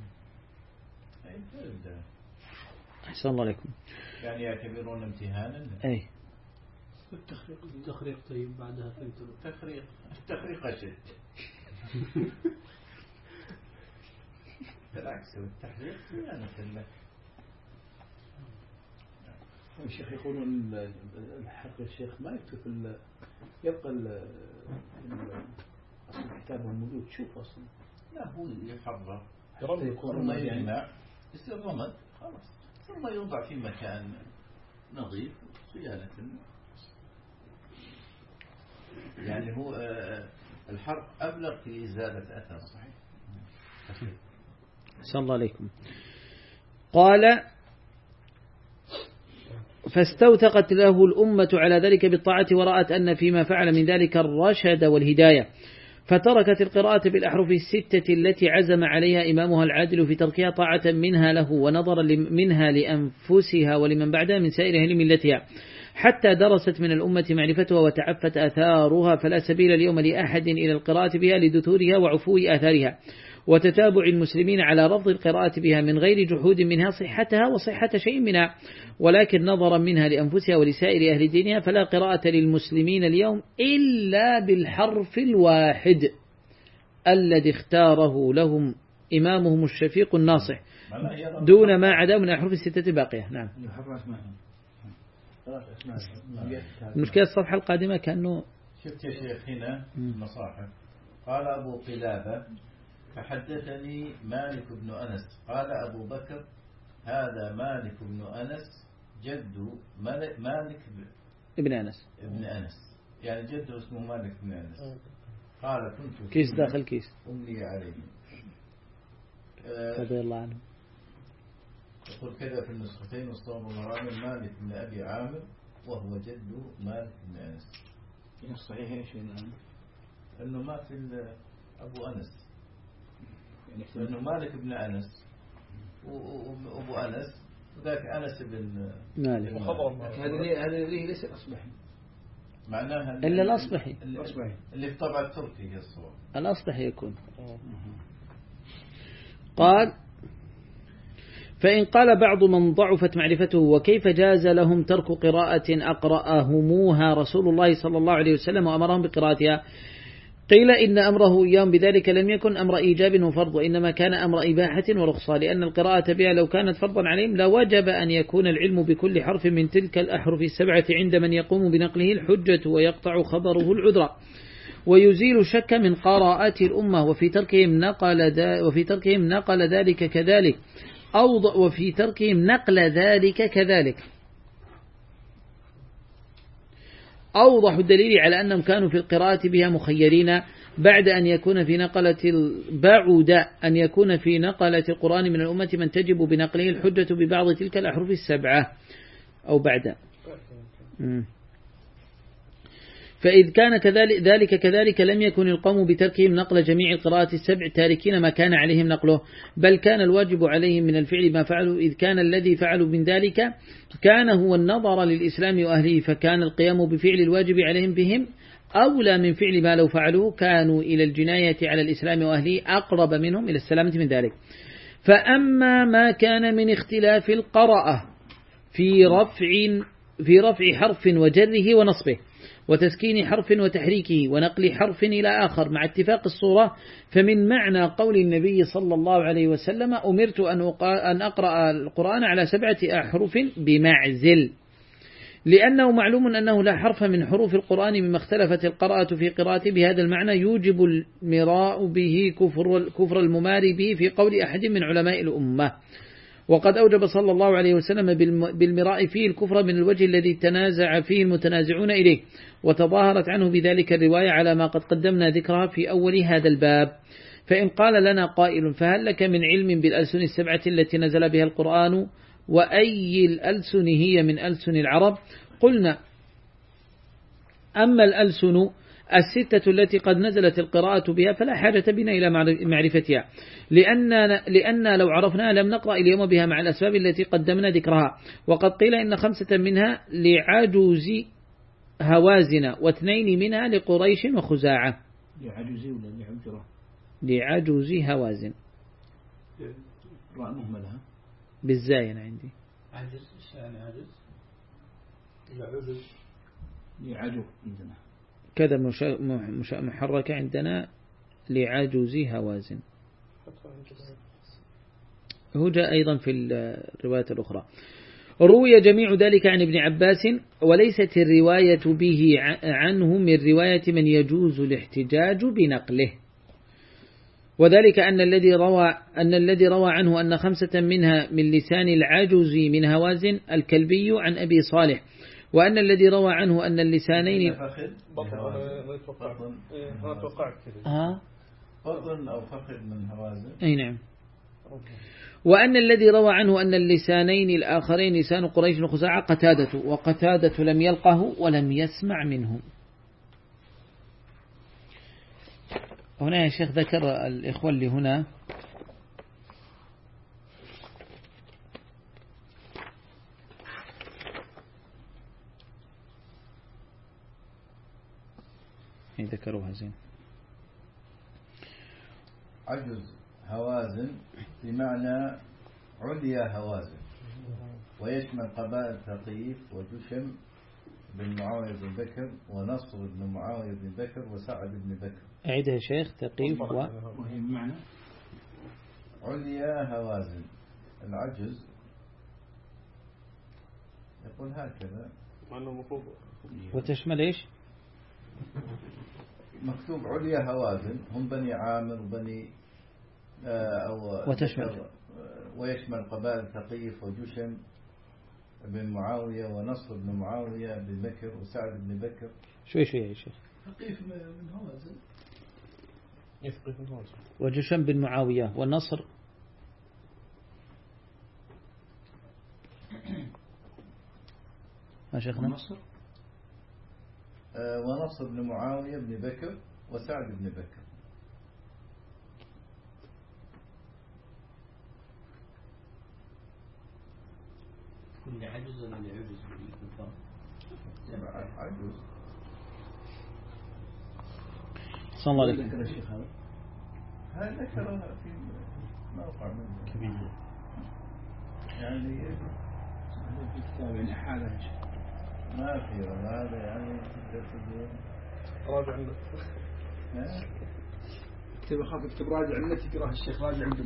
[SPEAKER 5] أحسن الله عليكم.
[SPEAKER 3] يعني يعتبرون امتهانا.
[SPEAKER 5] أي.
[SPEAKER 6] التخريق التخريق طيب بعدها فهمت
[SPEAKER 3] التخريق التخريق أشد. بالعكس التحريق صيانة لك.
[SPEAKER 1] الشيخ يقولون الحق الشيخ ما يكتب يبقى أصل الكتاب موجود تشوف أصلا.
[SPEAKER 3] لا هو يحرر
[SPEAKER 1] حتى يكون
[SPEAKER 3] ما يجمع يصير رمد خلاص ثم يوضع في مكان نظيف صيانة. يعني هو الحرق أبلغ في إزالة أثر. صحيح.
[SPEAKER 5] صلى الله عليكم. قال فاستوثقت له الأمة على ذلك بالطاعة ورأت أن فيما فعل من ذلك الرشد والهداية فتركت القراءة بالأحرف الستة التي عزم عليها إمامها العادل في تركها طاعة منها له ونظرا منها لأنفسها ولمن بعدها من سائر أهل ملتها حتى درست من الأمة معرفتها وتعفت آثارها فلا سبيل اليوم لأحد إلى القراءة بها لدثورها وعفو آثارها وتتابع المسلمين على رفض القراءة بها من غير جحود منها صحتها وصحة شيء منها ولكن نظرا منها لأنفسها ولسائر أهل دينها فلا قراءة للمسلمين اليوم إلا بالحرف الواحد الذي اختاره لهم إمامهم الشفيق الناصح دون ما عدا من الأحرف الستة باقية. نعم. المشكلة الصفحة القادمة كأنه
[SPEAKER 3] شفت يا شيخ هنا مصاحف قال أبو قلابة فحدثني مالك بن أنس قال أبو بكر هذا مالك بن أنس جد مالك
[SPEAKER 5] ابن أنس
[SPEAKER 3] ابن أنس يعني جده اسمه مالك بن أنس قال كنت
[SPEAKER 5] كيس داخل كيس
[SPEAKER 3] أملي عليه.
[SPEAKER 5] رضي الله عنه.
[SPEAKER 3] يقول كذا في النسختين وصوم مرامي مالك بن أبي عامر وهو جد مالك بن أنس.
[SPEAKER 1] في الصحيح ايش الآن؟
[SPEAKER 3] أنه ما في أبو أنس، يعني أنه مالك بن أنس وأبو أنس وذاك أنس بن
[SPEAKER 5] مالك.
[SPEAKER 1] هذا هذا ليس أصبحي،
[SPEAKER 3] معناها
[SPEAKER 5] إلا الأصبحي
[SPEAKER 3] الأصبحي اللي في طبع التركي الصور
[SPEAKER 5] الأصبحي يكون. قال فإن قال بعض من ضعفت معرفته وكيف جاز لهم ترك قراءة أقرأهموها رسول الله صلى الله عليه وسلم وأمرهم بقراءتها، قيل إن أمره إياهم بذلك لم يكن أمر إيجاب وفرض، وإنما كان أمر إباحة ورخصة، لأن القراءة بها لو كانت فرضا عليهم لوجب أن يكون العلم بكل حرف من تلك الأحرف السبعة عند من يقوم بنقله الحجة ويقطع خبره العذر ويزيل شك من قراءات الأمة، وفي تركهم نقل وفي تركهم نقل ذلك كذلك أوضح وفي تركهم نقل ذلك كذلك أوضح الدليل على أنهم كانوا في القراءة بها مخيرين بعد أن يكون في نقلة بعد أن يكون في نقلة القرآن من الأمة من تجب بنقله الحجة ببعض تلك الأحرف السبعة أو بعد. فإذ كان كذلك ذلك كذلك لم يكن القوم بتركهم نقل جميع القراءات السبع تاركين ما كان عليهم نقله، بل كان الواجب عليهم من الفعل ما فعلوا، إذ كان الذي فعلوا من ذلك كان هو النظر للإسلام وأهله، فكان القيام بفعل الواجب عليهم بهم أولى من فعل ما لو فعلوه كانوا إلى الجناية على الإسلام وأهله أقرب منهم إلى السلامة من ذلك. فأما ما كان من اختلاف القراءة في رفع في رفع حرف وجره ونصبه وتسكين حرف وتحريكه ونقل حرف إلى آخر مع اتفاق الصورة، فمن معنى قول النبي صلى الله عليه وسلم أمرت أن أقرأ القرآن على سبعة أحرف بمعزل، لأنه معلوم أنه لا حرف من حروف القرآن مما اختلفت القراءة في قراءته بهذا المعنى يوجب المراء به كفر, كفر المماري به في قول أحد من علماء الأمة، وقد أوجب صلى الله عليه وسلم بالمراء فيه الكفر من الوجه الذي تنازع فيه المتنازعون إليه، وتظاهرت عنه بذلك الرواية على ما قد قدمنا ذكرها في أول هذا الباب. فإن قال لنا قائل فهل لك من علم بالألسن السبعة التي نزل بها القرآن وأي الألسن هي من ألسن العرب؟ قلنا أما الألسن الستة التي قد نزلت القراءة بها فلا حاجة بنا إلى معرفتها، لأننا, لأن لو عرفناها لم نقرأ اليوم بها مع الأسباب التي قدمنا ذكرها. وقد قيل إن خمسة منها لعجوز هوازن واثنين منها لقريش وخزاعة.
[SPEAKER 1] لعجوز ولا لعجرة؟
[SPEAKER 5] لعجوز هوازن
[SPEAKER 1] راء مهملها
[SPEAKER 5] بالزاي أنا عندي
[SPEAKER 1] عجز. إيش يعني عجز؟ لعجز لعجو عندنا
[SPEAKER 5] كذا مش محركة عندنا لعجوز هوازن. هو جاء أيضا في الرواية الأخرى. روي جميع ذلك عن ابن عباس، وليست الرواية به عنه من رواية من يجوز الاحتجاج بنقله، وذلك أن الذي روى أن الذي روى عنه أن خمسة منها من لسان العجوز من هوازن الكلبي عن أبي صالح، وأن الذي روى عنه أن اللسانين
[SPEAKER 3] بطن أو فخذ من هوازن.
[SPEAKER 5] أي نعم. وأن الذي روى عنه أن اللسانين الآخرين لسان قريش وخزاعة قتادة، وقتادة لم يلقه ولم يسمع منه. هنا يا شيخ ذكر الإخوة اللي هنا ذكروها زين.
[SPEAKER 3] عجز هوازن بمعنى عليا هوازن، ويشمل قبائل ثقيف وجشم بن معاوية بن بكر ونصر بن معاوية بن بكر وسعد بن بكر.
[SPEAKER 5] أعيدها شيخ. ثقيف و
[SPEAKER 1] وهي بمعنى
[SPEAKER 3] عليا هوازن. العجز يقول هكذا
[SPEAKER 5] وتشمل إيش؟
[SPEAKER 3] مكتوب عليا هوازن هم بني عامر وبني أو
[SPEAKER 5] وتشمل
[SPEAKER 3] ويشمل قبائل ثقيف وجشم بن معاوية ونصر بن معاوية بن بكر وسعد بن بكر.
[SPEAKER 5] شوي شوي يا شيخ.
[SPEAKER 6] ثقيف من هوازن
[SPEAKER 5] وجشم بن معاوية. والنصر ما شيخنا؟
[SPEAKER 1] النصر
[SPEAKER 3] آه ونصر بن معاوية بن بكر وسعد بن بكر.
[SPEAKER 2] كل عجز ولا عجز بالفرق؟
[SPEAKER 3] عجوز.
[SPEAKER 5] صلى الله عليه
[SPEAKER 1] ذكر الشيخ هذا
[SPEAKER 3] هذا ذكرها في موقع منه
[SPEAKER 5] وسلم.
[SPEAKER 3] يعني
[SPEAKER 1] في كتاب يعني حالة
[SPEAKER 3] ما في والله هذا يعني تقدر تقول
[SPEAKER 4] راجع عندك.
[SPEAKER 3] ها؟
[SPEAKER 1] اكتب أخاف اكتب راجع النت يقرأ الشيخ راجع عندهم.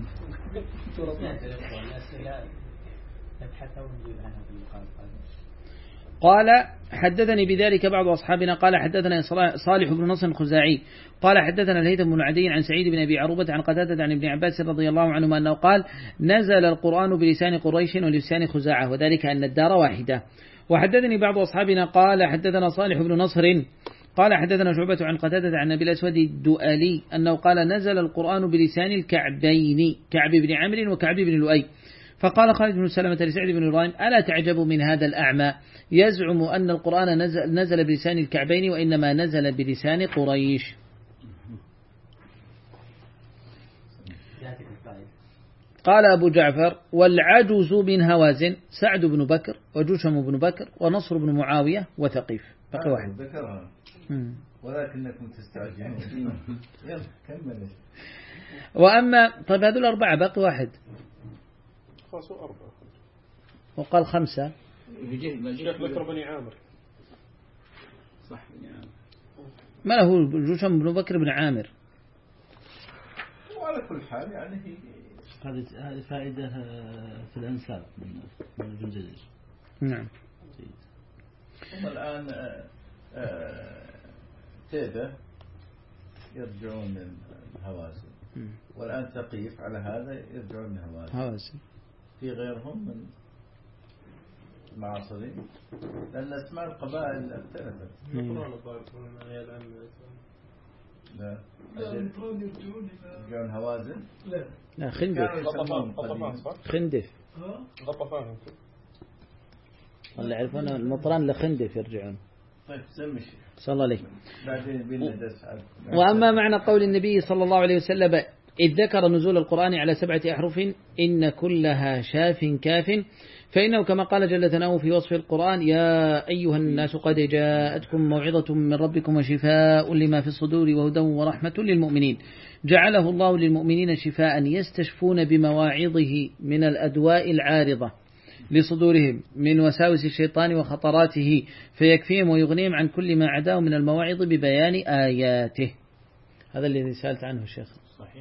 [SPEAKER 2] الأسئلة نبحث ونجيب عنها في اللقاء القادم.
[SPEAKER 5] قال حدثني بذلك بعض أصحابنا قال حدثنا صالح بن نصر الخزاعي قال حدثنا الهيثم بن عدي عن سعيد بن أبي عروبة عن قتادة عن ابن عباس رضي الله عنهما أنه قال نزل القرآن بلسان قريش ولسان خزاعة وذلك أن الدار واحدة. وحدثني بعض أصحابنا قال حدثنا صالح بن نصر قال حدثنا شعبة عن قتادة عن أبي الأسود الدؤلي أنه قال نزل القرآن بلسان الكعبين كعب بن عمرو وكعب بن لؤي. فقال خالد بن سلمة لسعد بن إبراهيم ألا تعجب من هذا الأعمى يزعم أن القرآن نزل, نزل بلسان الكعبين وإنما نزل بلسان قريش. قال أبو جعفر والعجز من هوازن سعد بن بكر وجوشم بن بكر ونصر بن معاوية وثقيف. بقي واحد
[SPEAKER 3] ذكرها ولكنكم تستعجلون. يلا كمل.
[SPEAKER 5] وأما طيب هذول الأربعة بقي واحد
[SPEAKER 4] خاصوا أربعة
[SPEAKER 5] وقال خمسة.
[SPEAKER 4] الشيخ ذكر بني عامر
[SPEAKER 1] صح بني عامر
[SPEAKER 5] ما له جوشم بن بكر بن عامر.
[SPEAKER 3] وعلى كل حال يعني هي
[SPEAKER 2] هذه فائدة في الأنساب من ابن جرير.
[SPEAKER 5] نعم.
[SPEAKER 3] هم الآن تيبة يرجعون من هوازن والآن ثقيف على هذا يرجعون من هوازن.
[SPEAKER 5] هوازن
[SPEAKER 3] في غيرهم من المعاصرين لأن اسماء القبائل اختلفت. لا يرجعون هوازن.
[SPEAKER 6] لا
[SPEAKER 5] لا خندف خندف
[SPEAKER 4] غطفان
[SPEAKER 5] ولا يعرفون المطران لخندف يرجعون.
[SPEAKER 3] طيب سمي الشيخ
[SPEAKER 5] صلى الله عليه.
[SPEAKER 3] بعدين بندرس.
[SPEAKER 5] وأما معنى قول النبي صلى الله عليه وسلم إذ ذكر نزول القرآن على سبعة أحرف إن كلها شاف كاف فإنه كما قال جل ثناؤه في وصف القرآن يا أيها الناس قد جاءتكم موعظة من ربكم وشفاء لما في الصدور وهدى ورحمة للمؤمنين جعله الله للمؤمنين شفاء يستشفون بمواعظه من الأدواء العارضة لصدورهم من وساوس الشيطان وخطراته فيكفيهم ويغنيهم عن كل ما عداه من المواعظ ببيان آياته. هذا الذي سألت عنه الشيخ.
[SPEAKER 1] صحيح.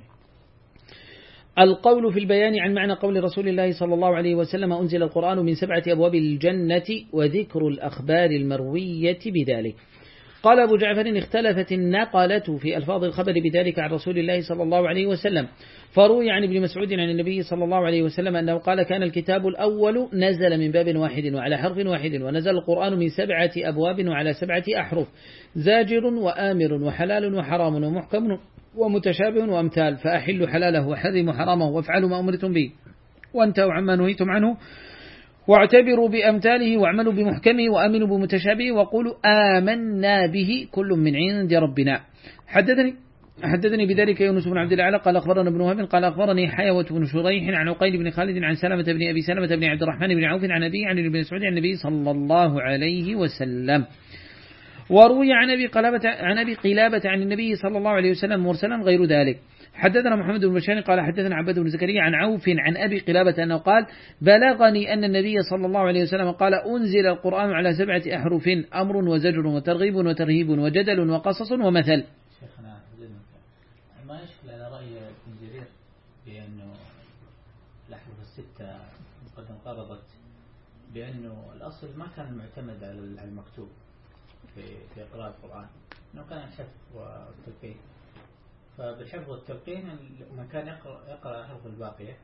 [SPEAKER 5] القول في البيان عن معنى قول رسول الله صلى الله عليه وسلم أنزل القرآن من سبعة أبواب الجنة وذكر الأخبار المروية بذلك. قال أبو جعفر اختلفت النقلة في ألفاظ الخبر بذلك عن رسول الله صلى الله عليه وسلم فروي عن ابن مسعود عن النبي صلى الله عليه وسلم أنه قال كان الكتاب الأول نزل من باب واحد وعلى حرف واحد ونزل القرآن من سبعة أبواب وعلى سبعة أحرف زاجر وآمر وحلال وحرام ومحكم ومتشابه وأمثال فأحلوا حلاله وحرموا حرامه وافعلوا ما أمرتم به وانتهوا عما نهيتم عنه واعتبروا بأمثاله واعملوا بمحكمه وآمنوا بمتشابهه وقولوا آمنا به كل من عند ربنا. حدثني حدثني بذلك يونس بن عبد الأعلى قال أخبرنا ابن وهب قال أخبرني حيوة بن شريح عن عقيل بن خالد عن سلمة بن أبي سلمة بن عبد الرحمن بن عوف عن أبي عن ابن مسعود عن النبي صلى الله عليه وسلم. وروي عن أبي قلابة عن أبي قلابة عن النبي صلى الله عليه وسلم مرسلا غير ذلك. حدثنا محمد بن بشار قال حدثنا عباد بن زكريا عن عوف عن أبي قلابة أنه قال بلغني أن النبي صلى الله عليه وسلم قال أنزل القرآن على سبعة أحرف أمر وزجر وترغيب وترهيب وجدل وقصص ومثل.
[SPEAKER 2] شيخنا ما يشكل على رأي ابن جرير بأنه الأحرف الستة قد انقرضت بأنه الأصل ما كان معتمد على المكتوب في في قراءة القرآن إنه كان الحفظ والتلقين فبالحفظ والتلقين من كان يقرأ يقرأ الأحرف الباقية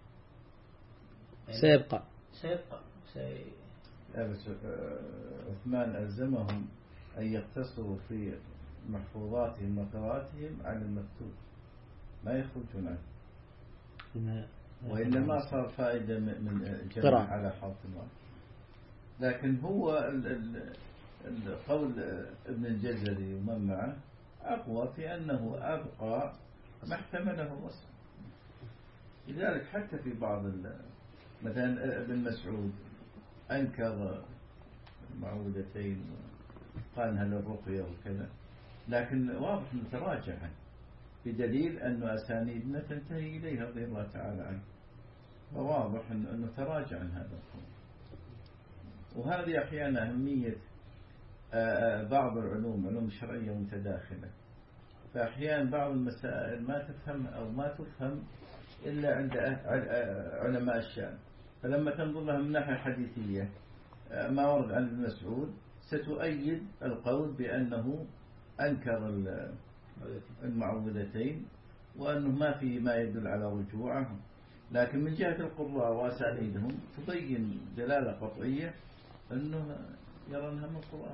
[SPEAKER 2] يعني
[SPEAKER 5] سيبقى
[SPEAKER 2] سيبقى سي...
[SPEAKER 3] لا بس عثمان ألزمهم أن يقتصروا في محفوظاتهم وقراءتهم على المكتوب ما يخرجون عنه، وإلا ما صار فائدة من الجمع على حرف واحد. لكن هو القول ابن الجزري ومن معه أقوى في أنه أبقى ما احتمله الوصف. لذلك حتى في بعض مثلا ابن مسعود أنكر المعوذتين قال هل الرقية وكذا، لكن واضح أنه تراجع بدليل أن أسانيدنا تنتهي إليه رضي الله تعالى عنه، فواضح أنه تراجع عن هذا القول. وهذه أحيانا أهمية بعض العلوم، علوم الشرعية متداخلة، فأحيانا بعض المسائل ما تفهم أو ما تفهم إلا عند علماء الشأن، فلما تنظر لها من ناحية حديثية ما ورد عن ابن مسعود ستؤيد القول بأنه أنكر المعوذتين وأنه ما في ما يدل على رجوعه، لكن من جهة القراء وأسانيدهم تبين دلالة قطعية أنه يرونها من القرآن.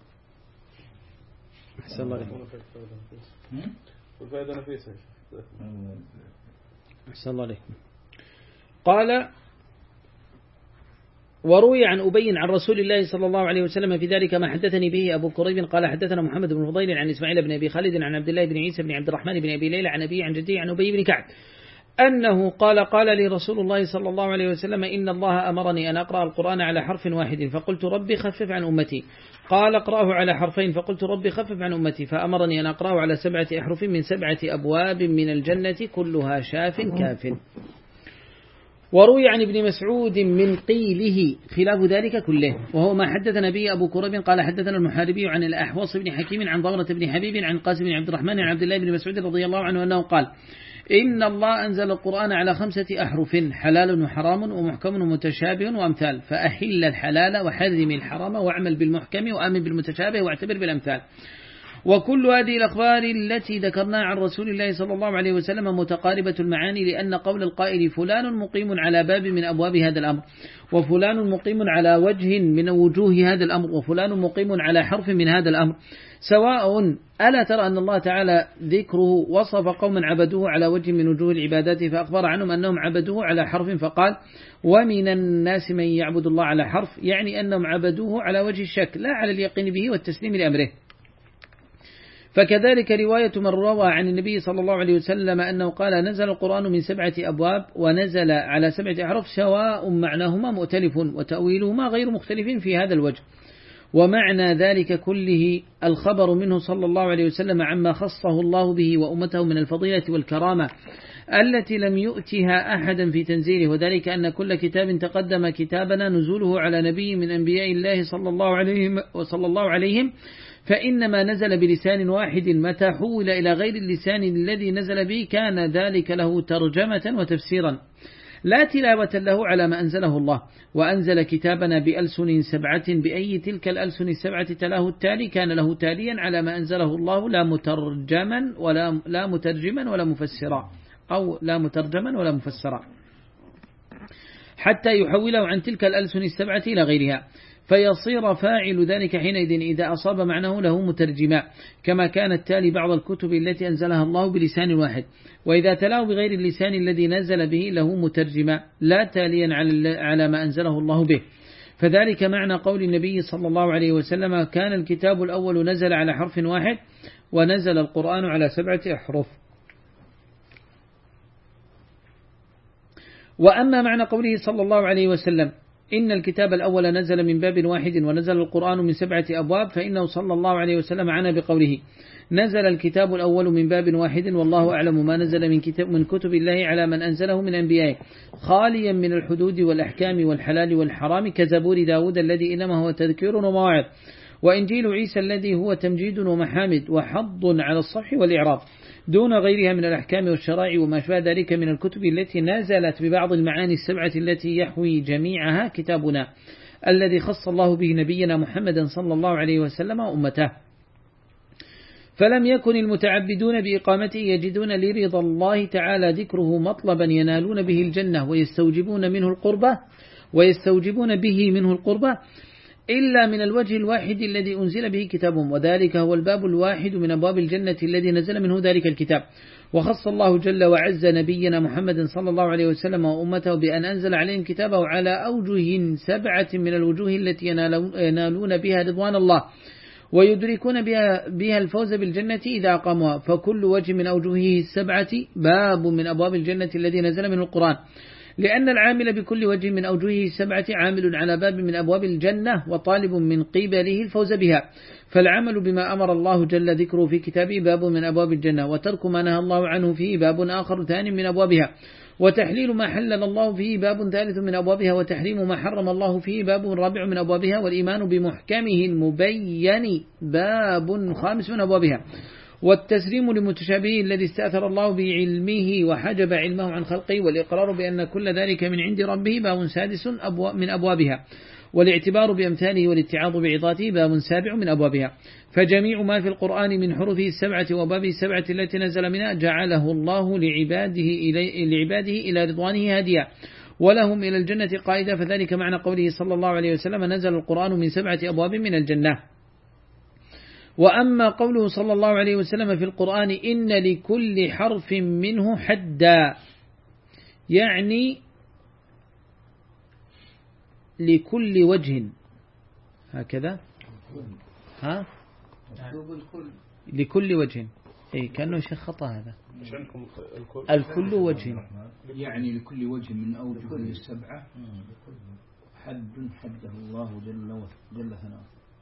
[SPEAKER 5] أحسن الله عليكم.
[SPEAKER 4] والفائدة نفيسة.
[SPEAKER 5] أحسن الله عليكم. قال: وروي عن أبي عن رسول الله صلى الله عليه وسلم في ذلك ما حدثني به أبو كريب قال حدثنا محمد بن فضيل عن إسماعيل بن أبي خالد عن عبد الله بن عيسى بن عبد الرحمن بن أبي ليلى عن أبي عن جدي عن أبي بن كعب أنه قال قال لي رسول الله صلى الله عليه وسلم إن الله أمرني أن أقرأ القرآن على حرف واحد فقلت ربي خفف عن أمتي، قال اقرأه على حرفين فقلت ربي خفف عن أمتي، فأمرني أن أقرأه على سبعة أحرف من سبعة أبواب من الجنة كلها شاف كاف. وروي عن ابن مسعود من قيله خلاف ذلك كله، وهو ما حدثنا به أبو كريب قال حدثنا المحاربي عن الأحوص بن حكيم عن ضمرة بن حبيب عن قاسم بن عبد الرحمن عن عبد الله بن مسعود رضي الله عنه أنه قال إن الله أنزل القرآن على خمسة أحرف حلال وحرام ومحكم ومتشابه وأمثال، فأحل الحلال وحرم الحرام واعمل بالمحكم وآمن بالمتشابه واعتبر بالأمثال. وكل هذه الأخبار التي ذكرناها عن رسول الله صلى الله عليه وسلم متقاربة المعاني، لأن قول القائل فلان مقيم على باب من أبواب هذا الأمر، وفلان مقيم على وجه من وجوه هذا الأمر، وفلان مقيم على حرف من هذا الأمر سواء. ألا ترى أن الله تعالى ذكره وصف قوما عبدوه على وجه من وجوه العبادات فأخبر عنهم أنهم عبدوه على حرف، فقال ومن الناس من يعبد الله على حرف، يعني أنهم عبدوه على وجه الشك لا على اليقين به والتسليم لأمره. فكذلك رواية من روى عن النبي صلى الله عليه وسلم أنه قال نزل القرآن من سبعة أبواب ونزل على سبعة أحرف سواء معناهما مؤتلف وتأويلهما غير مختلف في هذا الوجه. ومعنى ذلك كله الخبر منه صلى الله عليه وسلم عما خصه الله به وأمته من الفضيلة والكرامة التي لم يؤتها أحدا في تنزيله، وذلك أن كل كتاب تقدم كتابنا نزوله على نبي من أنبياء الله صلى الله عليهم وصلى الله عليهم فإنما نزل بلسان واحد، متى حول إلى غير اللسان الذي نزل به كان ذلك له ترجمة وتفسيرا لا تلاوة له على ما أنزله الله. وأنزل كتابنا بألسن سبعة بأي تلك الألسن السبعة تلاه التالي كان له تاليا على ما أنزله الله لا مترجما ولا لا مترجما ولا مفسرا أو لا مترجما ولا مفسرا حتى يحوله عن تلك الألسن السبعة إلى غيرها، فيصير فاعل ذلك حينئذ إذا أصاب معناه له مترجما، كما كان التالي بعض الكتب التي أنزلها الله بلسان واحد، وإذا تلاه بغير اللسان الذي نزل به له مترجما لا تاليا على ما أنزله الله به. فذلك معنى قول النبي صلى الله عليه وسلم كان الكتاب الأول نزل على حرف واحد ونزل القرآن على سبعة أحرف. وأما معنى قوله صلى الله عليه وسلم إن الكتاب الأول نزل من باب واحد ونزل القرآن من سبعة أبواب، فإنه صلى الله عليه وسلم عنى بقوله نزل الكتاب الأول من باب واحد والله أعلم ما نزل من كتاب من كتب الله على من أنزله من أنبيائه خاليا من الحدود والأحكام والحلال والحرام، كزبور داود الذي إنما هو تذكير ومواعظ، وإنجيل عيسى الذي هو تمجيد ومحامد وحض على الصفح والإعراض دون غيرها من الأحكام والشرائع وما شابه ذلك من الكتب التي نزلت ببعض المعاني السبعة التي يحوي جميعها كتابنا الذي خص الله به نبينا محمدا صلى الله عليه وسلم وأمته. فلم يكن المتعبدون بإقامته يجدون لرضا الله تعالى ذكره مطلبا ينالون به الجنة ويستوجبون منه القربة ويستوجبون به منه القربة إلا من الوجه الواحد الذي أنزل به كتابهم، وذلك هو الباب الواحد من أبواب الجنة الذي نزل منه ذلك الكتاب. وخص الله جل وعز نبينا محمد صلى الله عليه وسلم وأمته بأن أنزل عليهم كتابه على أوجه سبعة من الوجوه التي ينالون بها رضوان الله ويدركون بها, بها الفوز بالجنة إذا أقاموها. فكل وجه من أوجهه السبعة باب من أبواب الجنة الذي نزل من القرآن، لأن العامل بكل وجه من أوجهه السبعة عامل على باب من أبواب الجنة وطالب من قبله الفوز بها. فالعمل بما أمر الله جل ذكره في كتابه باب من أبواب الجنة، وترك ما نهى الله عنه فيه باب آخر ثاني من أبوابها، وتحليل ما حلل الله فيه باب ثالث من أبوابها، وتحريم ما حرم الله فيه باب رابع من أبوابها، والإيمان بمحكمه المبين باب خامس من أبوابها، والتسليم لمتشابهه الذي استأثر الله بعلمه وحجب علمه عن خلقه، والإقرار بأن كل ذلك من عند ربه باب سادس من أبوابها، والاعتبار بأمثاله والاتعاظ بعظاته باب سابع من أبوابها. فجميع ما في القرآن من حروفه السبعة وبابه السبعة التي نزل منها جعله الله لعباده إلى, لعباده إلى رضوانه هاديا ولهم إلى الجنة قائدا، فذلك معنى قوله صلى الله عليه وسلم نزل القرآن من سبعة أبواب من الجنة. وأما قوله صلى الله عليه وسلم في القرآن إن لكل حرف منه حدا، يعني لكل وجه، هكذا ها لكل وجه، أي كأنه شيء خطأ هذا، الكل وجه،
[SPEAKER 1] يعني لكل وجه من أوجه السبعة حد حده الله جل جل ثناؤه،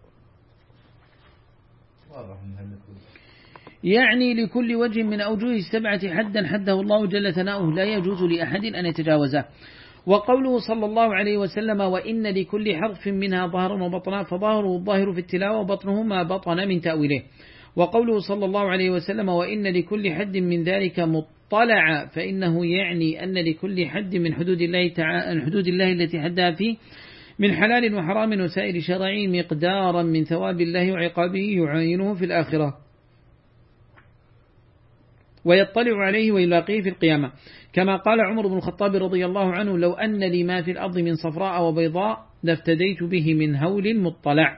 [SPEAKER 5] يعني لكل وجه من أوجه السبعة حدا حده الله جل ثناؤه لا يجوز لأحد أن يتجاوزه. وقوله صلى الله عليه وسلم وإن لكل حرف منها ظهر وبطنا، فظاهره الظاهر في التلاوة وبطنه ما بطن من تأويله. وقوله صلى الله عليه وسلم وإن لكل حد من ذلك مطلع، فإنه يعني أن لكل حد من حدود الله تعالى حدود الله التي حدها فيه من حلال وحرام وسائر شرعي مقدارا من ثواب الله وعقابه يعينه في الآخرة ويطلع عليه ويلاقيه في القيامة، كما قال عمر بن الخطاب رضي الله عنه لو أن لي ما في الأرض من صفراء وبيضاء لافتديت به من هول مطلع،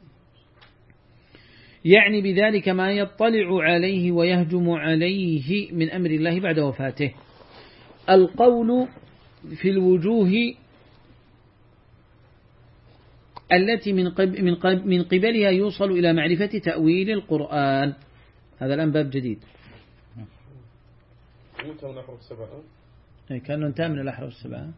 [SPEAKER 5] يعني بذلك ما يطلع عليه ويهجم عليه من أمر الله بعد وفاته. القول في الوجوه التي من من قبلها يوصل إلى معرفة تأويل القرآن، هذا الآن باب جديد. كانوا انتهى من الأحرف السبعة.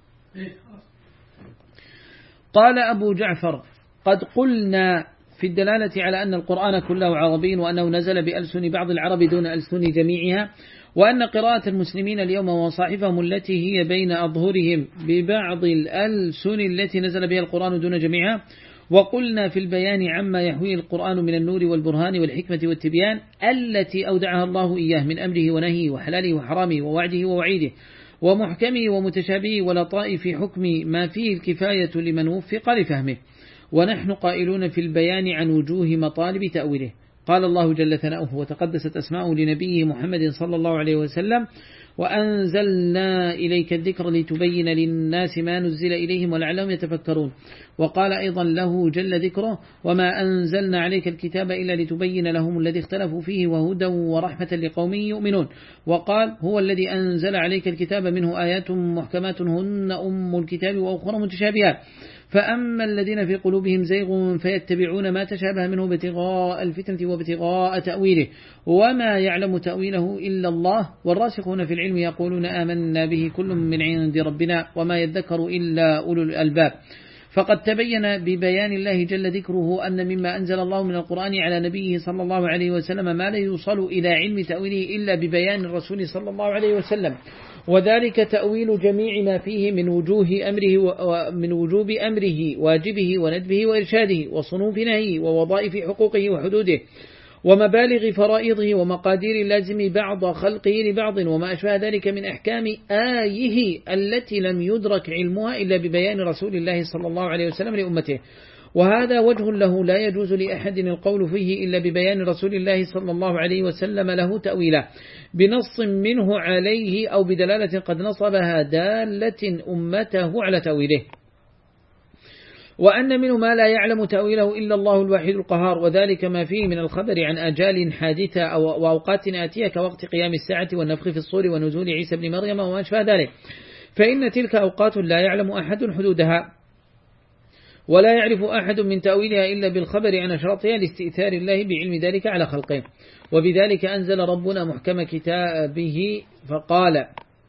[SPEAKER 5] قال أبو جعفر قد قلنا في الدلالة على أن القرآن كله عربي، وأنه نزل بألسن بعض العرب دون ألسن جميعها، وأن قراءة المسلمين اليوم وصاحفهم التي هي بين أظهرهم ببعض الألسن التي نزل بها القرآن دون جميعها. وقلنا في البيان عما يحويه القرآن من النور والبرهان والحكمة والتبيان التي أودعها الله إياه من أمره ونهيه وحلاله وحرامه ووعده ووعيده ومحكمه ومتشابهه ولطائف حكم ما فيه الكفاية لمن وفق لفهمه. ونحن قائلون في البيان عن وجوه مطالب تأويله. قال الله جل ثناؤه وتقدست أسماؤه لنبيه محمد صلى الله عليه وسلم وأنزلنا إليك الذكر لتبين للناس ما نزل إليهم ولعلهم يتفكرون. وقال أيضا له جل ذكره وما أنزلنا عليك الكتاب إلا لتبين لهم الذي اختلفوا فيه وهدى ورحمة لقوم يؤمنون. وقال هو الذي أنزل عليك الكتاب منه آيات محكمات هن أم الكتاب وأخرى متشابهات، فأما الذين في قلوبهم زيغ فيتبعون ما تشابه منه ابتغاء الفتنة وابتغاء تأويله وما يعلم تأويله إلا الله والراسخون في العلم يقولون آمنا به كل من عند ربنا وما يذكر إلا أولو الألباب. فقد تبين ببيان الله جل ذكره أن مما أنزل الله من القرآن على نبيه صلى الله عليه وسلم ما لا يوصل إلى علم تأويله إلا ببيان الرسول صلى الله عليه وسلم، وذلك تأويل جميع ما فيه من وجوه أمره ومن وجوب أمره واجبه وندبه وإرشاده وصنوف نهيه ووظائف حقوقه وحدوده ومبالغ فرائضه ومقادير اللازم بعض خلقه لبعض وما أشبه ذلك من أحكام آيه التي لم يدرك علمها إلا ببيان رسول الله صلى الله عليه وسلم لأمته. وهذا وجه له لا يجوز لأحد القول فيه إلا ببيان رسول الله صلى الله عليه وسلم له تأويله بنص منه عليه أو بدلالة قد نصبها دالة أمته على تأويله. وأن منه ما لا يعلم تأويله إلا الله الواحد القهار، وذلك ما فيه من الخبر عن أجال حادثة أو وأوقات آتية كوقت قيام الساعة والنفخ في الصور ونزول عيسى بن مريم وما أشبه ذلك، فإن تلك أوقات لا يعلم أحد حدودها ولا يعرف أحد من تأويلها إلا بالخبر عن أشراطها لاستئثار الله بعلم ذلك على خلقه. وبذلك أنزل ربنا محكم كتابه فقال: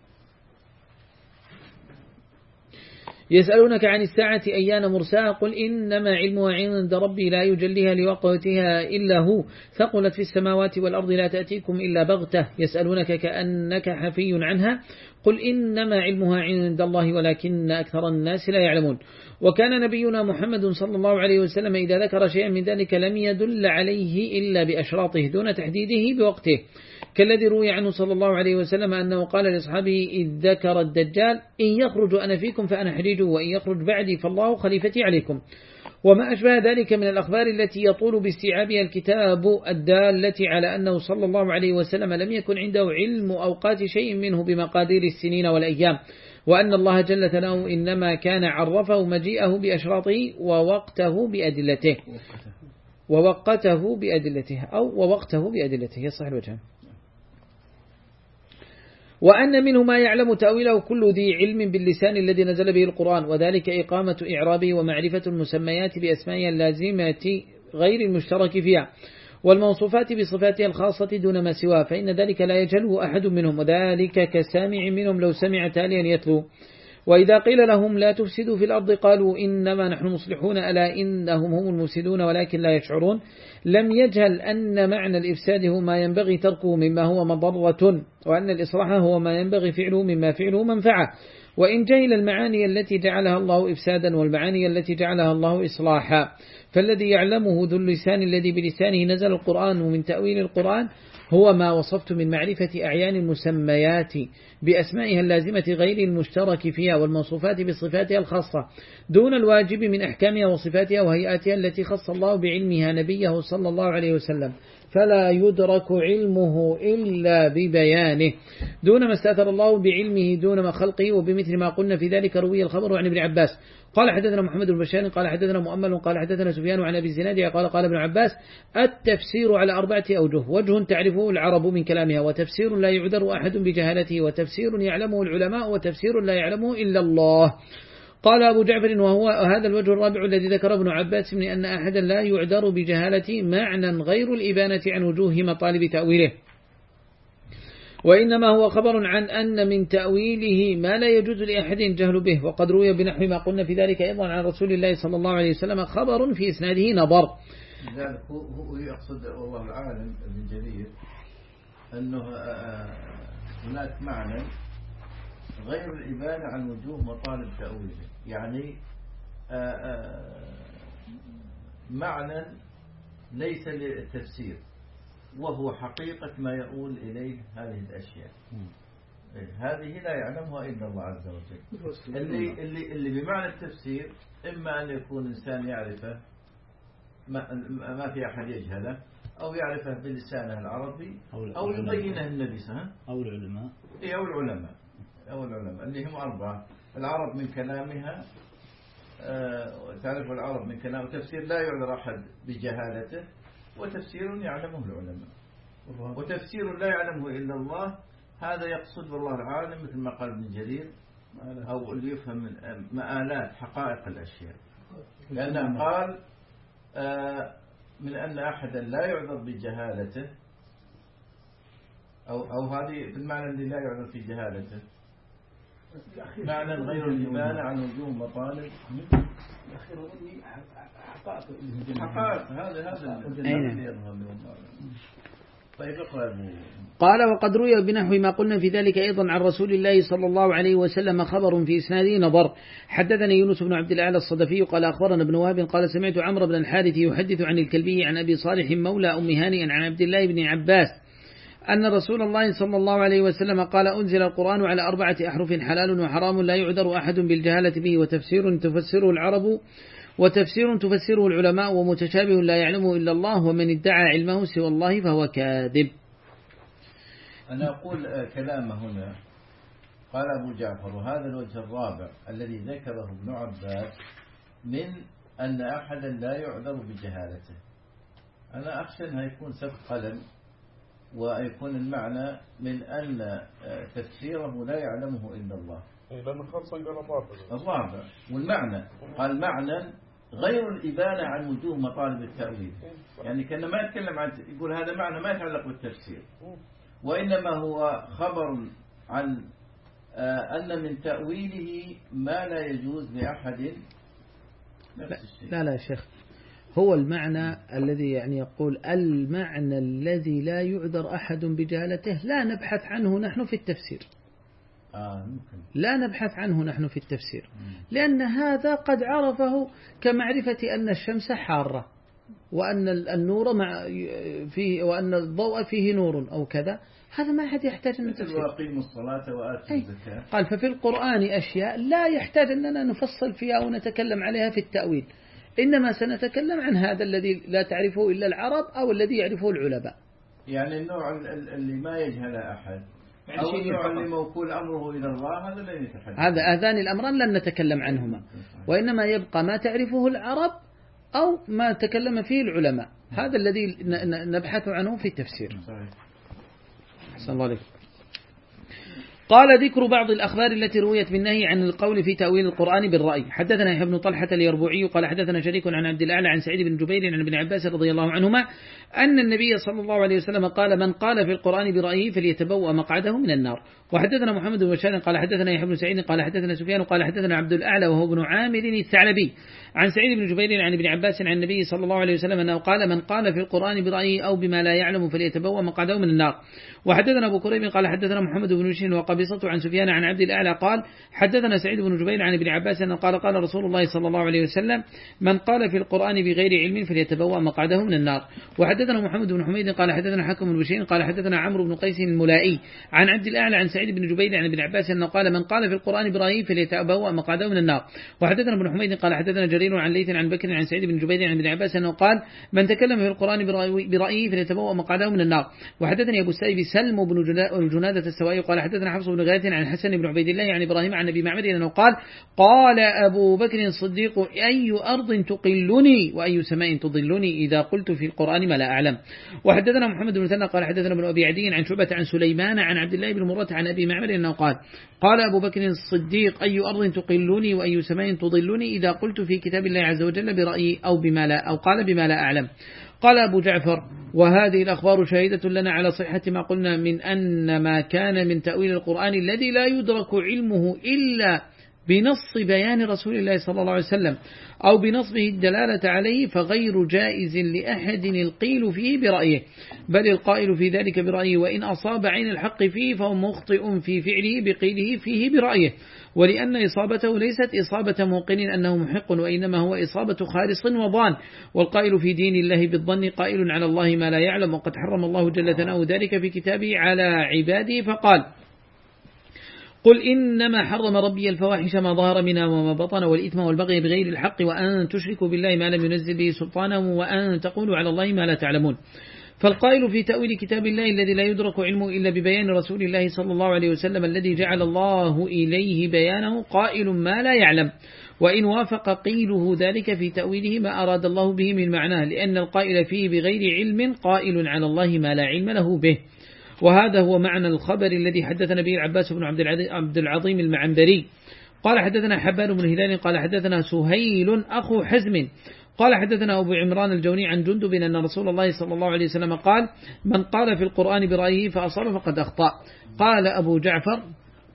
[SPEAKER 5] يسألونك عن الساعة أيان مرساها قل إنما علمها عند ربي لا يجليها لوقتها إلا هو ثقلت في السماوات والأرض لا تأتيكم إلا بغتة يسألونك كأنك حفي عنها قل إنما علمها عند الله ولكن أكثر الناس لا يعلمون. وكان نبينا محمد صلى الله عليه وسلم إذا ذكر شيئا من ذلك لم يدل عليه إلا بأشراطه دون تحديده بوقته، كالذي روي عنه صلى الله عليه وسلم أنه قال لأصحابه إذ ذكر الدجال: إن يخرج أنا فيكم فأنا حريجه وإن يخرج بعدي فالله خليفتي عليكم، وما أشبه ذلك من الأخبار التي يطول باستيعابها الكتاب الدالة على أنه صلى الله عليه وسلم لم يكن عنده علم أوقات شيء منه بمقادير السنين والأيام، وأن الله جل ثناؤه إنما كان عرفه مجيئه بأشراطه ووقته بأدلته ووقته بأدلته أو ووقته بأدلته يصح الوجه. وأن منه ما يعلم تأويله كل ذي علم باللسان الذي نزل به القرآن، وذلك إقامة إعرابه ومعرفة المسميات بأسمائها اللازمة غير المشترك فيها والموصوفات بصفاتها الخاصة دون ما سواه، فإن ذلك لا يجهله أحد منهم، وذلك كسامع منهم لو سمع تاليا يتلو. وإذا قيل لهم لا تفسدوا في الأرض قالوا إنما نحن مصلحون ألا إنهم هم المفسدون ولكن لا يشعرون، لم يجهل أن معنى الإفساد هو ما ينبغي تركه مما هو مضرة، وأن الإصلاح هو ما ينبغي فعله مما فعله منفعة، وإن جهل المعاني التي جعلها الله إفسادا والمعاني التي جعلها الله إصلاحا، فالذي يعلمه ذو اللسان الذي بلسانه نزل القرآن من تأويل القرآن هو ما وصفت من معرفة أعيان المسميات بأسمائها اللازمة غير المشترك فيها والموصوفات بصفاتها الخاصة دون الواجب من أحكامها وصفاتها وهيئاتها التي خص الله بعلمها نبيه صلى الله عليه وسلم، فلا يدرك علمه إلا ببيانه دون ما استأثر الله بعلمه دون ما خلقه. وبمثل ما قلنا في ذلك روي الخبر عن ابن عباس قال حدثنا محمد بن بشار قال حدثنا مؤمل قال حدثنا سفيان عن أبي الزناد قال قال ابن عباس: التفسير على أربعة أوجه: وجه تعرفه العرب من كلامها، وتفسير لا يعذر أحد بجهالته، وتفسير يعلمه العلماء، وتفسير لا يعلمه إلا الله. قال أبو جعفر: وهو هذا الوجه الرابع الذي ذكر ابن عباس من أن أحدا لا يعذر بجهالته معنى غير الإبانة عن وجوه مطالب تأويله، وإنما هو خبر عن أن من تأويله ما لا يجوز لأحد جهل به. وقد روي بنحو ما قلنا في ذلك أيضا عن رسول الله صلى الله عليه وسلم خبر في إسناده نظر.
[SPEAKER 3] لذلك هو يقصد والله العالم ابن جرير أنه هناك معنى غير الإبانة عن وجوه مطالب تأويله، يعني معنى ليس للتفسير وهو حقيقة ما يقول إليه هذه الأشياء، هذه لا يعلمها إلا الله عز وجل. اللي, اللي, اللي بمعنى التفسير إما أن يكون إنسان يعرفه ما, ما في أحد يجهله، أو يعرفه بلسانه العربي، أو يبينه النبي صلى الله عليه وسلم،
[SPEAKER 2] أو العلماء
[SPEAKER 3] أو العلماء أو العلماء اللي هم أربعة. العرب من كلامها آه تعرف العرب من كلام تفسير لا يعذر أحد بجهالته، وتفسير يعلمه العلماء، وتفسير لا يعلمه إلا الله. هذا يقصد والله العالم مثل ما قال ابن جرير، أو اللي يفهم من مآلات حقائق الأشياء، لأنه قال آه من أن أحدا لا يعذر بجهالته، أو, أو هذه في المعنى الذي لا يعذر في جهالته معنى غير الإيمان عن وجوه مطالب حقائق. هذا هذا طيب
[SPEAKER 5] قال: وقد روي بنحو ما قلنا في ذلك أيضا عن رسول الله صلى الله عليه وسلم خبر في إسناده نظر. حدثني يونس بن عبد الأعلى الصدفي قال أخبرنا ابن وهب قال سمعت عمرو بن الحارث يحدث عن الكلبي عن أبي صالح مولى أم هانئ عن عبد الله بن عباس أن رسول الله صلى الله عليه وسلم قال: أنزل القرآن على أربعة أحرف حلال وحرام لا يعذر أحد بالجهالة به، وتفسير تفسره العرب، وتفسير تفسره العلماء، ومتشابه لا يعلمه إلا الله، ومن ادعى علمه سوى الله فهو كاذب.
[SPEAKER 3] أنا أقول كلام هنا قال أبو جعفر: وهذا الوجه الرابع الذي ذكره ابن عباس من أن أحدا لا يعذر بجهالته. أنا أخشى أنها يكون سبق قلم ويكون المعنى من أن تفسيره لا يعلمه إلا الله.
[SPEAKER 4] لأنه خلصا قال الرابع.
[SPEAKER 3] الرابع والمعنى قال معنى غير الإبانة عن وجوه مطالب التأويل. يعني كان ما يتكلم عن يقول هذا معنى ما يتعلق بالتفسير، وإنما هو خبر عن أن من تأويله ما لا يجوز لأحد نفس الشيء.
[SPEAKER 5] لا لا يا شيخ، هو المعنى الذي يعني يقول المعنى الذي لا يعذر أحد بجهالته لا نبحث عنه نحن في التفسير.
[SPEAKER 3] آه ممكن.
[SPEAKER 5] لا نبحث عنه نحن في التفسير، لأن هذا قد عرفه كمعرفة أن الشمس حارة وأن النور مع فيه وأن الضوء فيه نور أو كذا، هذا ما أحد يحتاج أن
[SPEAKER 3] مثل وأقيموا الصلاة وآتوا الزكاة.
[SPEAKER 5] قال ففي القرآن أشياء لا يحتاج أننا نفصل فيها ونتكلم عليها في التأويل، إنما سنتكلم عن هذا الذي لا تعرفه إلا العرب أو الذي يعرفه العلماء.
[SPEAKER 3] يعني النوع اللي ما يجهل أحد أو النوع اللي موكول أمره إلى الله هذا لا يتحدث.
[SPEAKER 5] هذا هذان الأمران لن نتكلم عنهما، وإنما يبقى ما تعرفه العرب أو ما تكلم فيه العلماء، هذا الذي نبحث عنه في التفسير. أحسن الله عليك. قال ذكر بعض الأخبار التي رويت بالنهي عن القول في تأويل القرآن بالرأي. حدثنا يحيى بن طلحة اليربوعي قال حدثنا شريك عن عبد الأعلى عن سعيد بن جبير عن ابن عباس رضي الله عنهما أن النبي صلى الله عليه وسلم قال من قال في القرآن برأيه فليتبوأ مقعده من النار. وحدثنا محمد بن بشار قال حدثنا يحيى بن سعيد قال حدثنا سفيان قال حدثنا عبد الأعلى وهو ابن عامر الثعلبي عن سعيد بن جبير عن ابن عباس عن النبي صلى الله عليه وسلم أنه قال من قال في القرآن برأيه أو بما لا يعلم فليتبوأ مقعده من النار. وحدثنا أبو كريب قال حدثنا محمد بن بشير وقبيصة عن سفيان عن عبد الأعلى قال حدثنا سعيد بن جبير عن ابن عباس أنه قال قال رسول الله صلى الله عليه وسلم من قال في القرآن بغير علم فليتبوأ مقعده من النار. وحدثنا محمد بن حميد قال حدثنا حكم بن بشير قال حدثنا عمرو بن قيس الملائي عن عبد الأعلى عن سعيد بن جبير عن ابن عباس أنه قال من قال في القرآن برأيه فليتبوأ مقعده من النار. وحدثنا ابن حميد قال حدثنا جرير عن ليث عن بكر عن سعيد بن جبير عن ابن عباس أنه قال من تكلم في القرآن برأيه فليتبوأ مقعده من النار. وحدثني أبو السائب سلم بن جنادة السوائي قال حدثنا حفص بن غياث عن حسن بن عبيد الله عن إبراهيم عن أبي معبد أنه قال قال أبو بكر الصديق أي أرض تقلني وأي سماء تضلني إذا قلت في القرآن ما لا أعلم. وحدثنا محمد بن مثنى قال حدثنا ابن أبي عدي عن شعبة عن سليمان عن عبد الله بن مرة عن أبي معبد أنه قال قال أبو بكر الصديق أي أرض تقلني وأي سماء تضلني إذا قلت في كتاب الله عز وجل برأيي أو بما لا أو قال بما لا أعلم. قال أبو جعفر وهذه الأخبار شهيدة لنا على صحة ما قلنا من أن ما كان من تأويل القرآن الذي لا يدرك علمه إلا بنص بيان رسول الله صلى الله عليه وسلم أو بنصبه الدلالة عليه فغير جائز لأحد القيل فيه برأيه، بل القائل في ذلك برأيه وإن أصاب عين الحق فيه فهو مخطئ في فعله بقيله فيه برأيه، ولأن إصابته ليست إصابة موقن أنه محق وإنما هو إصابة خالص وضان، والقائل في دين الله بالظن قائل على الله ما لا يعلم، وقد حرم الله جل ثناؤه ذلك في كتابه على عباده فقال قل إنما حرم ربي الفواحش ما ظهر منها وما بطن والإثم والبغي بغير الحق وأن تشركوا بالله ما لم ينزل به سلطانه وأن تقولوا على الله ما لا تعلمون. فالقائل في تأويل كتاب الله الذي لا يدرك علمه إلا ببيان رسول الله صلى الله عليه وسلم الذي جعل الله إليه بيانه قائل ما لا يعلم، وإن وافق قيله ذلك في تأويله ما أراد الله به من معناه، لأن القائل فيه بغير علم قائل على الله ما لا علم له به. وهذا هو معنى الخبر الذي حدثنا به العباس بن عبد العظيم المعنبري قال حدثنا حبان بن هلال قال حدثنا سهيل أخو حزم قال حدثنا أبو عمران الجوني عن جندب أن رسول الله صلى الله عليه وسلم قال من قال في القرآن برأيه فأصاب فقد أخطأ. قال أبو جعفر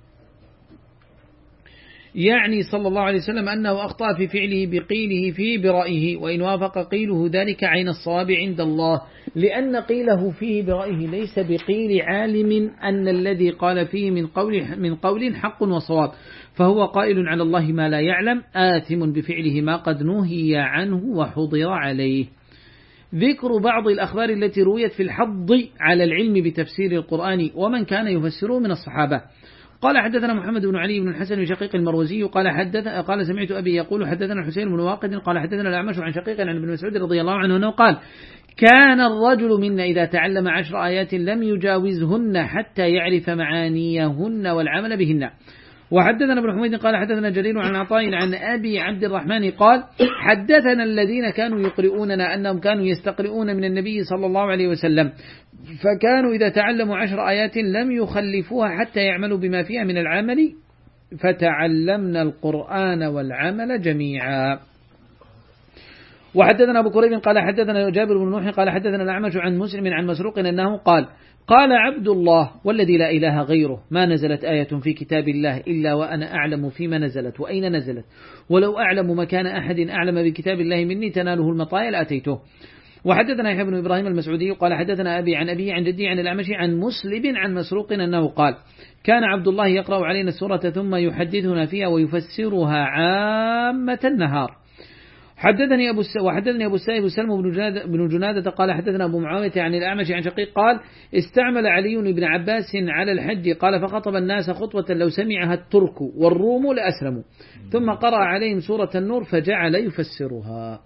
[SPEAKER 5] يعني صلى الله عليه وسلم أنه أخطأ في فعله بقيله فيه برأيه، وإن وافق قيله ذلك عين الصواب عند الله، لأن قيله فيه برأيه ليس بقيل عالم أن الذي قال فيه من قول, من قول حق وصواب، فهو قائل على الله ما لا يعلم آثم بفعله ما قد نهي عنه وحضر عليه. ذكر بعض الأخبار التي رويت في الحض على العلم بتفسير القرآن ومن كان يفسره من الصحابة. قال حدثنا محمد بن علي بن الحسن شقيق المروزي قال حدث قال سمعت أبي يقول حدثنا حسين بن واقد قال حدثنا الأعمش عن شقيق عن ابن مسعود رضي الله عنه أنه قال كان الرجل منا إذا تعلم عشر آيات لم يجاوزهن حتى يعرف معانيهن والعمل بهن. وحدثنا ابن حميد قال حدثنا جرير عن عطاء عن أبي عبد الرحمن قال حدثنا الذين كانوا يقرؤوننا أنهم كانوا يستقرؤون من النبي صلى الله عليه وسلم فكانوا إذا تعلموا عشر آيات لم يخلفوها حتى يعملوا بما فيها من العمل فتعلمنا القرآن والعمل جميعا. وحدثنا أبو كريب قال حدثنا جابر بن نوح قال حدثنا الأعمش عن مسلم عن مسروق أنه قال قال عبد الله والذي لا إله غيره ما نزلت آية في كتاب الله إلا وأنا أعلم فيما نزلت وأين نزلت ولو أعلم مكان أحد أعلم بكتاب الله مني تناله المطايا لأتيته. وحدثنا يحيى بن إبراهيم المسعودي قال حدثنا أبي عن أبي عن جدي عن الأعمش عن مسلم عن مسروق أنه قال كان عبد الله يقرأ علينا السورة ثم يحدثنا فيها ويفسرها عامة النهار. حدثني أبو الس... وحدثني أبو السائب سلم بن جنادة, بن جنادة قال حدثنا أبو معاوية عن الأعمش عن شقيق قال استعمل علي بن عباس على الحج قال فخطب الناس خطوة لو سمعها الترك والروم لأسلموا ثم قرأ عليهم سورة النور فجعل يفسرها.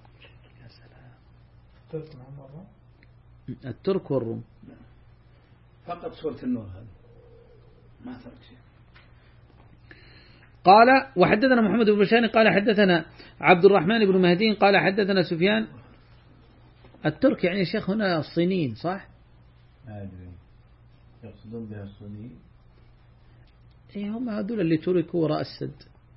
[SPEAKER 5] الترك والروم
[SPEAKER 1] فقط سورة النور هذه ما ترك شيء.
[SPEAKER 5] قال وحدثنا محمد بن بشار قال حدثنا عبد الرحمن بن مهدي قال حدثنا سفيان. الترك يعني شيخ هنا الصينيين صح؟
[SPEAKER 3] أدري يقصدون بها الصينيين.
[SPEAKER 5] إيه هم هذول اللي تركوا وراء السد.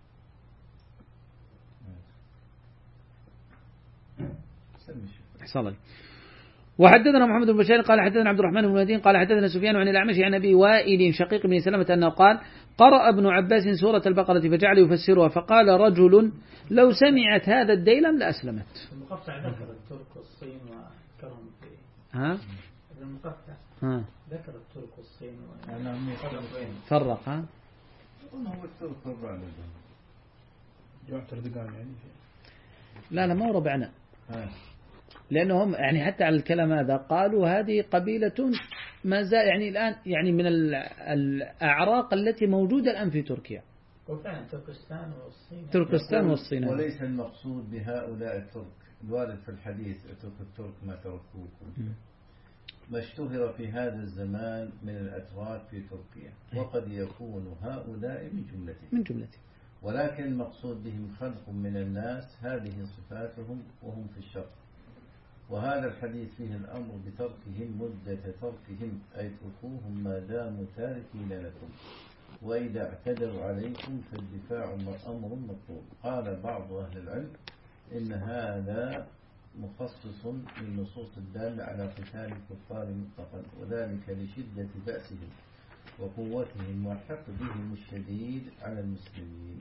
[SPEAKER 5] حصل. وحدثنا محمد بن بشار قال حدثنا عبد الرحمن بن مهدي قال حدثنا سفيان عن الأعمش عن أبي وائل شقيق بن سلمة أنه قال قرأ ابن عباس سورة البقرة فجعل يفسرها فقال رجل لو سمعت هذا الديلم لأسلمت.
[SPEAKER 2] المقطع ذكر الترك والصين وذكرهم في
[SPEAKER 5] ها
[SPEAKER 2] المقطع
[SPEAKER 5] ها
[SPEAKER 2] ذكر الترك والصين
[SPEAKER 5] فرق ها
[SPEAKER 3] هو الترك ربع
[SPEAKER 1] جمع تردقان يعني
[SPEAKER 5] لا لا ما هو ربعنا لأنهم يعني حتى على الكلام هذا قالوا هذه قبيلة ما زال يعني الآن يعني من الأعراق التي موجودة الآن في تركيا.
[SPEAKER 2] وفعلا تركستان والصين.
[SPEAKER 5] تركستان والصين.
[SPEAKER 3] وليس المقصود بهؤلاء الترك الوارد في الحديث اترك الترك ما تركوكم. ما اشتهر في هذا الزمان من الأتراك في تركيا وقد يكون هؤلاء من جملته.
[SPEAKER 5] من جملته.
[SPEAKER 3] ولكن المقصود بهم خلق من الناس هذه صفاتهم وهم في الشرق. وهذا الحديث فيه الأمر بتركهم مدة تركهم أي تركوهم ما داموا تاركين لكم وإذا اعتدوا عليكم فالدفاع أمر مطلوب. قال بعض أهل العلم إن هذا مخصص للنصوص الدالة على قتال الكفار مطلقا وذلك لشدة بأسهم وقوتهم وحقدهم الشديد على المسلمين.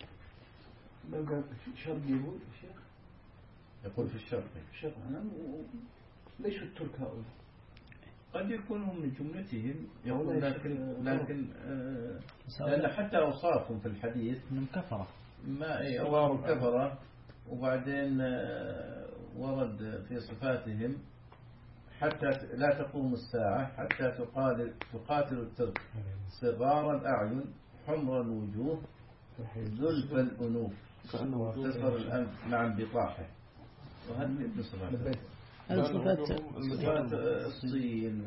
[SPEAKER 1] شرق يقول الشيخ
[SPEAKER 3] يقول في الشرق
[SPEAKER 1] الشرق ليش الترك هؤلاء
[SPEAKER 3] قد يكونوا من جملتهم يقول لكن لكن آه لأن حتى أوصافهم في الحديث
[SPEAKER 2] من كفرة
[SPEAKER 3] ما أي أوصاف كفرة وبعدين آه ورد في صفاتهم حتى لا تقوم الساعة حتى تقاتل تقاتل الترك صغار الأعين حمر الوجوه ذلف الأنوف تصفر الأنف مع انبطاحه وهذه من صفات صفات الصين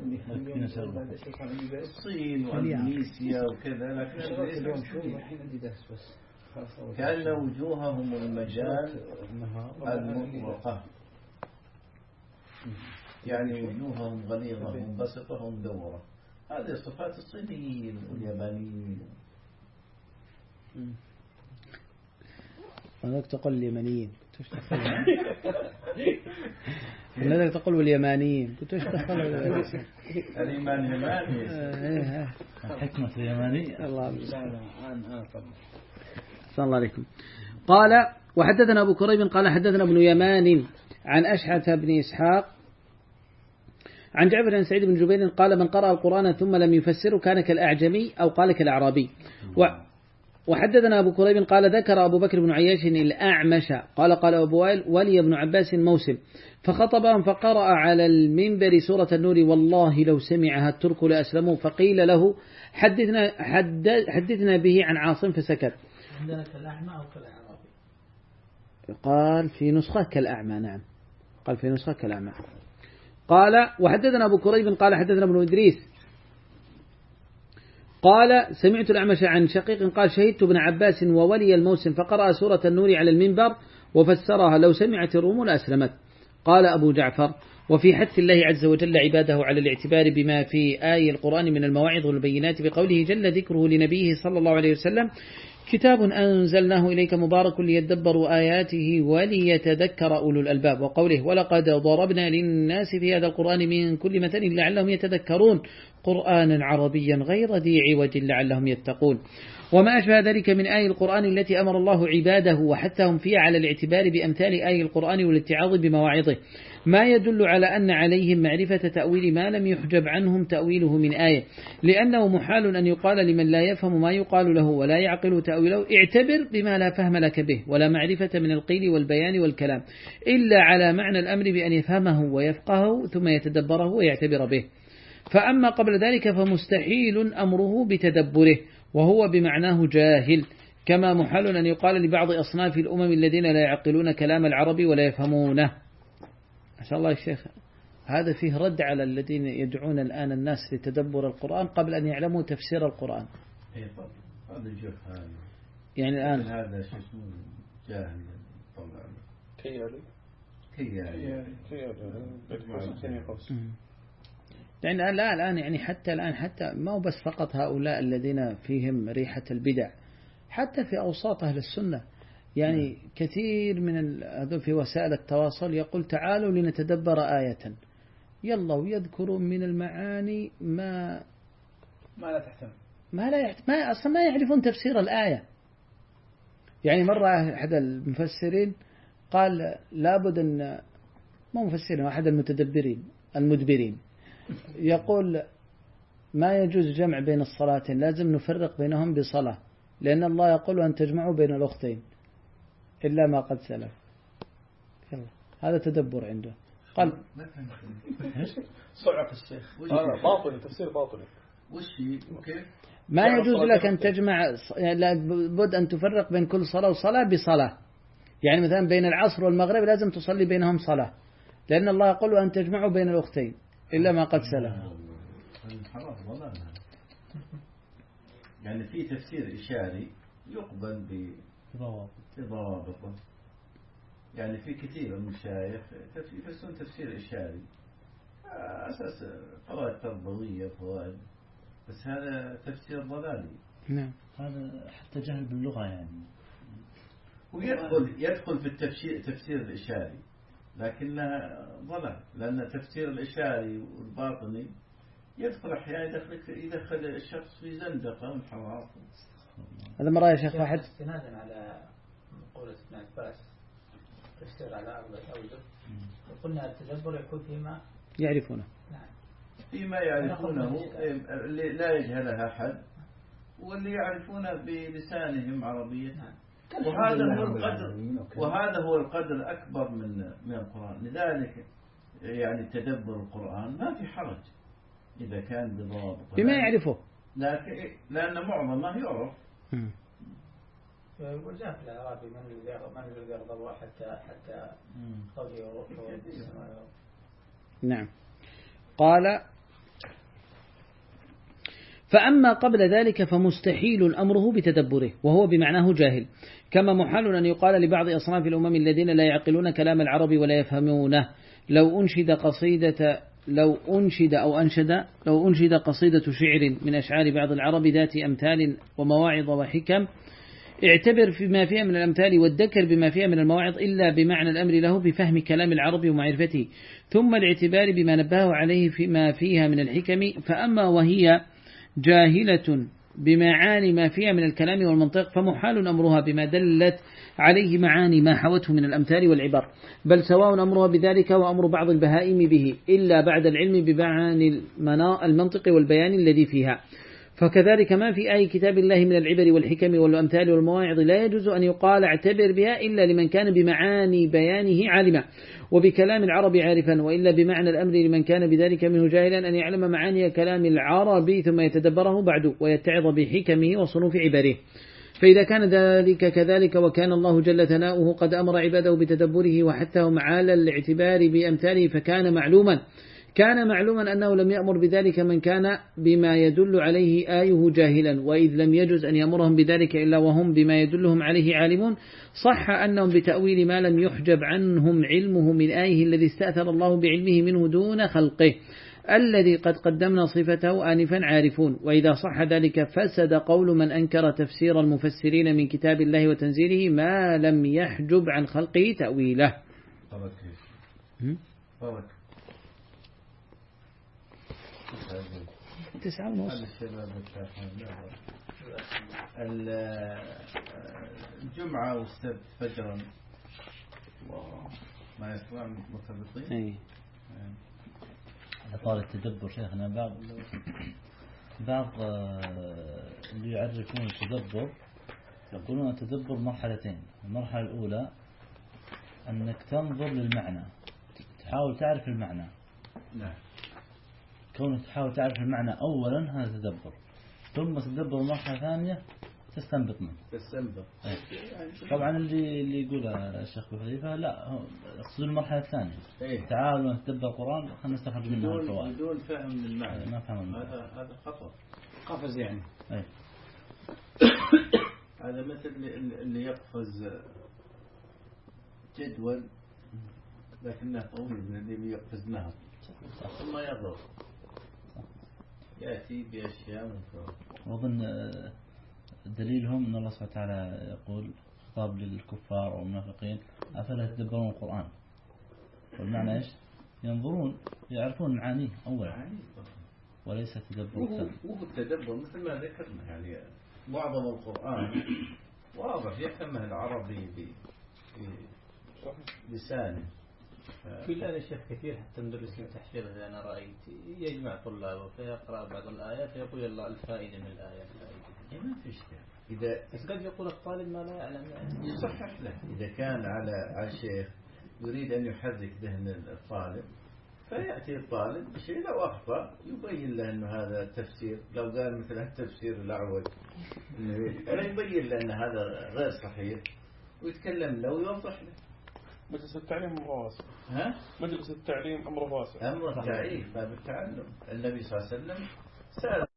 [SPEAKER 3] الصين وأندونيسيا وكذا لكن اليوم شو الحين عندي درس بس كأن وجوههم المجال المطرقة يعني وجوههم غليظة منبسطة ومدورة. هذه صفات الصينيين واليابانيين.
[SPEAKER 5] أنا تقول اليمنيين لذلك تقول واليمانيين كنت ايش دخل
[SPEAKER 3] اليمان يماني
[SPEAKER 2] حكمة اليماني
[SPEAKER 5] الله صلى الله عليكم. قال وحدثنا أبو كريب قال حدثنا ابن يمان عن أشعث بن إسحاق عن جعفر بن سعيد بن جبير قال من قرأ القرآن ثم لم يفسره كان كالأعجمي أو قال كالأعرابي. وحدثنا أبو كريب قال ذكر أبو بكر بن عياش الأعمش قال قال أبو وائل ولي ابن عباس موسم فخطبهم فقرأ على المنبر سورة النور والله لو سمعها الترك لأسلموا فقيل له حدثنا, حدثنا به عن عاصم فسكت.
[SPEAKER 2] عندنا كالأعمى أو كالأعرابي
[SPEAKER 5] قال في نسخة كالأعمى. نعم قال في نسخة كالأعمى. قال وحدثنا أبو كريب قال حدثنا ابن إدريس قال سمعت الأعمش عن شقيق قال شهدت ابن عباس وولي الموسم فقرأ سورة النور على المنبر وفسرها لو سمعت الروم لأسلمت. قال أبو جعفر وفي حث الله عز وجل عباده على الاعتبار بما في آي القرآن من المواعظ والبينات بقوله جل ذكره لنبيه صلى الله عليه وسلم كتاب أنزلناه إليك مبارك ليدبروا آياته وليتذكر أولو الألباب، وقوله ولقد ضربنا للناس في هذا القرآن من كل مثل لعلهم يتذكرون قرآنا عربيا غير ذي عوج لعلهم يتقون. وما أشبه ذلك من آي القرآن التي أمر الله عباده وحثهم فيها على الاعتبار بأمثال آي القرآن والاتعاظ بمواعظه ما يدل على أن عليهم معرفة تأويل ما لم يحجب عنهم تأويله من آية، لأنه محال أن يقال لمن لا يفهم ما يقال له ولا يعقل تأويله اعتبر بما لا فهم لك به ولا معرفة من القيل والبيان والكلام إلا على معنى الأمر بأن يفهمه ويفقهه ثم يتدبره ويعتبر به. فأما قبل ذلك فمستحيل أمره بتدبره وهو بمعناه جاهل، كما محال أن يقال لبعض أصناف الأمم الذين لا يعقلون كلام العرب ولا يفهمونه. ما شاء الله الشيخ، هذا فيه رد على الذين يدعون الآن الناس لتدبر القرآن قبل أن يعلموا تفسير القرآن.
[SPEAKER 3] هذا الجهل
[SPEAKER 5] يعني الآن
[SPEAKER 3] هذا شو اسمه جاهل طبعا
[SPEAKER 4] كيالي
[SPEAKER 3] كيالي
[SPEAKER 4] كيالي
[SPEAKER 5] يعني لا الآن يعني حتى الآن حتى ما هو بس فقط هؤلاء الذين فيهم ريحة البدع، حتى في أوساط أهل السنة يعني م. كثير من هذول في وسائل التواصل يقول تعالوا لنتدبر آية، يلا ويذكرون من المعاني ما
[SPEAKER 1] ما لا تحتمل
[SPEAKER 5] ما لا يحت... ما أصلا ما يعرفون تفسير الآية. يعني مرة أحد المفسرين قال لابد أن مو مفسرين أحد المتدبرين المدبرين يقول ما يجوز جمع بين الصلاتين، لازم نفرق بينهم بصلاة، لأن الله يقول أن تجمعوا بين الأختين إلا ما قد سلف. يلا هذا تدبر عنده. قال
[SPEAKER 4] صعق الشيخ هذا باطل، تفسير باطل.
[SPEAKER 3] وش كيف
[SPEAKER 5] ما يجوز لك أن تجمع، لابد أن تفرق بين كل صلاة وصلاة بصلاة. يعني مثلا بين العصر والمغرب لازم تصلي بينهم صلاة، لأن الله يقول أن تجمعوا بين الأختين إلا ما قد سلف.
[SPEAKER 3] يعني في تفسير إشاري يقبل بضوابطه، يعني في كثير من المشايخ يفسرون تفسير إشاري أساس فوائد تربوية فوائد، بس هذا تفسير ضلالي.
[SPEAKER 5] نعم
[SPEAKER 7] هذا حتى جهل باللغة يعني،
[SPEAKER 3] ويدخل يدخل في التفسير تفسير الإشاري لكنها ضلال، لأن تفسير الإشاري والباطني يدخل أحيانا يدخل يدخل الشخص في زندقة وانحراف.
[SPEAKER 5] هذا مرة يا شيخ واحد
[SPEAKER 2] استنادا على قولة ابن عباس تفسير على أربعة أوجه، وقلنا التدبر يكون فيما
[SPEAKER 5] يعرفونه،
[SPEAKER 2] نعم
[SPEAKER 3] فيما يعرفونه اللي لا يجهلها أحد واللي يعرفونه بلسانهم عربية. نعم. وهذا هو القدر وهذا هو القدر الأكبر من من القرآن. لذلك يعني تدبر القرآن ما في حرج إذا كان بضابط
[SPEAKER 5] بما يعرفه،
[SPEAKER 3] لكن لأن معظمه يعرف.
[SPEAKER 2] يقول جاء في الأعراب من الذي من الذي يرضى الله حتى حتى قوله
[SPEAKER 5] نعم. قال فأما قبل ذلك فمستحيل أمره بتدبره وهو بمعناه جاهل، كما محال أن يقال لبعض أصناف الأمم الذين لا يعقلون كلام العرب ولا يفهمونه لو أنشد قصيدة لو أنشد أو أنشد لو أنشد قصيدة شعر من أشعار بعض العرب ذات أمثال ومواعظ وحكم اعتبر فيما فيها من الأمثال والذكر بما فيها من المواعظ إلا بمعنى الأمر له بفهم كلام العرب ومعرفته، ثم الاعتبار بما نبهه عليه فيما فيها من الحكم. فأما وهي جاهلة بمعاني ما فيها من الكلام والمنطق فمحال أمرها بما دلت عليه معاني ما حوته من الأمثال والعبر، بل سواء أمرها بذلك وأمر بعض البهائم به إلا بعد العلم بمعاني المنطق والبيان الذي فيها. فكذلك ما في آي كتاب الله من العبر والحكم والأمثال والمواعظ لا يجوز أن يقال اعتبر بها إلا لمن كان بمعاني بيانه عالما وبكلام العرب عارفا، وإلا بمعنى الأمر لمن كان بذلك منه جاهلا أن يعلم معاني كلام العرب ثم يتدبره بعد ويتعظ بحكمه وصنوف عبره. فإذا كان ذلك كذلك وكان الله جل ثناؤه قد أمر عباده بتدبره وحثهم على الاعتبار بأمثاله فكان معلوما كان معلوما أنه لم يأمر بذلك من كان بما يدل عليه آيه جاهلا، وإذ لم يجز أن يأمرهم بذلك إلا وهم بما يدلهم عليه عالمون، صح أنهم بتأويل ما لم يحجب عنهم علمه من آيه الذي استأثر الله بعلمه منه دون خلقه الذي قد قدمنا صفته آنفا عارفون. وإذا صح ذلك فسد قول من أنكر تفسير المفسرين من كتاب الله وتنزيله ما لم يحجب عن خلقه تأويله. تسعة ونص.
[SPEAKER 3] الجمعة والسبت فجرا ما يسمع مرتبطين.
[SPEAKER 7] أطال التدبر شيخنا بعض بعض اللي يعرفون التدبر يقولون التدبر مرحلتين. المرحلة الأولى أنك تنظر للمعنى، تحاول تعرف المعنى.
[SPEAKER 3] نعم.
[SPEAKER 7] كونك تحاول تعرف المعنى أولا هذا تدبر، ثم تدبر المرحلة الثانية تستنبط منه.
[SPEAKER 3] تستنبط.
[SPEAKER 7] طبعا اللي اللي يقول الشيخ أبو حذيفة لا، يقصدون المرحلة الثانية.
[SPEAKER 3] إيه؟ تعالوا
[SPEAKER 7] نتدبر القرآن خلينا نستخرج منه الفوائد
[SPEAKER 3] بدون فهم للمعنى.
[SPEAKER 7] ما فهم
[SPEAKER 3] هذا هذا خطأ.
[SPEAKER 1] قفز يعني.
[SPEAKER 7] أي.
[SPEAKER 3] هذا مثل اللي يقفز جدول لكنه طويل من اللي يقفز نهر ثم يضرب يأتي بأشياء مفروض.
[SPEAKER 7] وأظن دليلهم أن الله سبحانه وتعالى يقول خطاب للكفار أو المنافقين أفلا يتدبرون القرآن، والمعنى إيش؟ ينظرون يعرفون معانيه أولا وليس تدبر.
[SPEAKER 3] وهو التدبر مثل ما ذكرنا يعني معظم القرآن واضح يفهمه العربي بلسانه.
[SPEAKER 2] بالله يا شيخ كثير حتى مدرسين التحفيظ إذا أنا رأيت يجمع طلابه فيقرأ بعض الآيات فيقول الله الفائدة من الآية الفائدة.
[SPEAKER 3] ما في إشكال. إذا
[SPEAKER 2] بس قد يقول الطالب ما لا يعلم يعني.
[SPEAKER 3] يصحح له إذا كان على على الشيخ يريد أن يحرك ذهن الطالب فيأتي الطالب بشيء لو أخطأ يبين له أنه هذا تفسير. لو قال مثل التفسير الأعوج يبين له أن هذا غير صحيح ويتكلم له ويوضح له.
[SPEAKER 4] مجلس التعليم أمره واسع.
[SPEAKER 3] ها؟
[SPEAKER 4] مجلس التعليم أمره واسع.
[SPEAKER 3] أمر التعريف باب التعلم. النبي صلى الله عليه وسلم سأل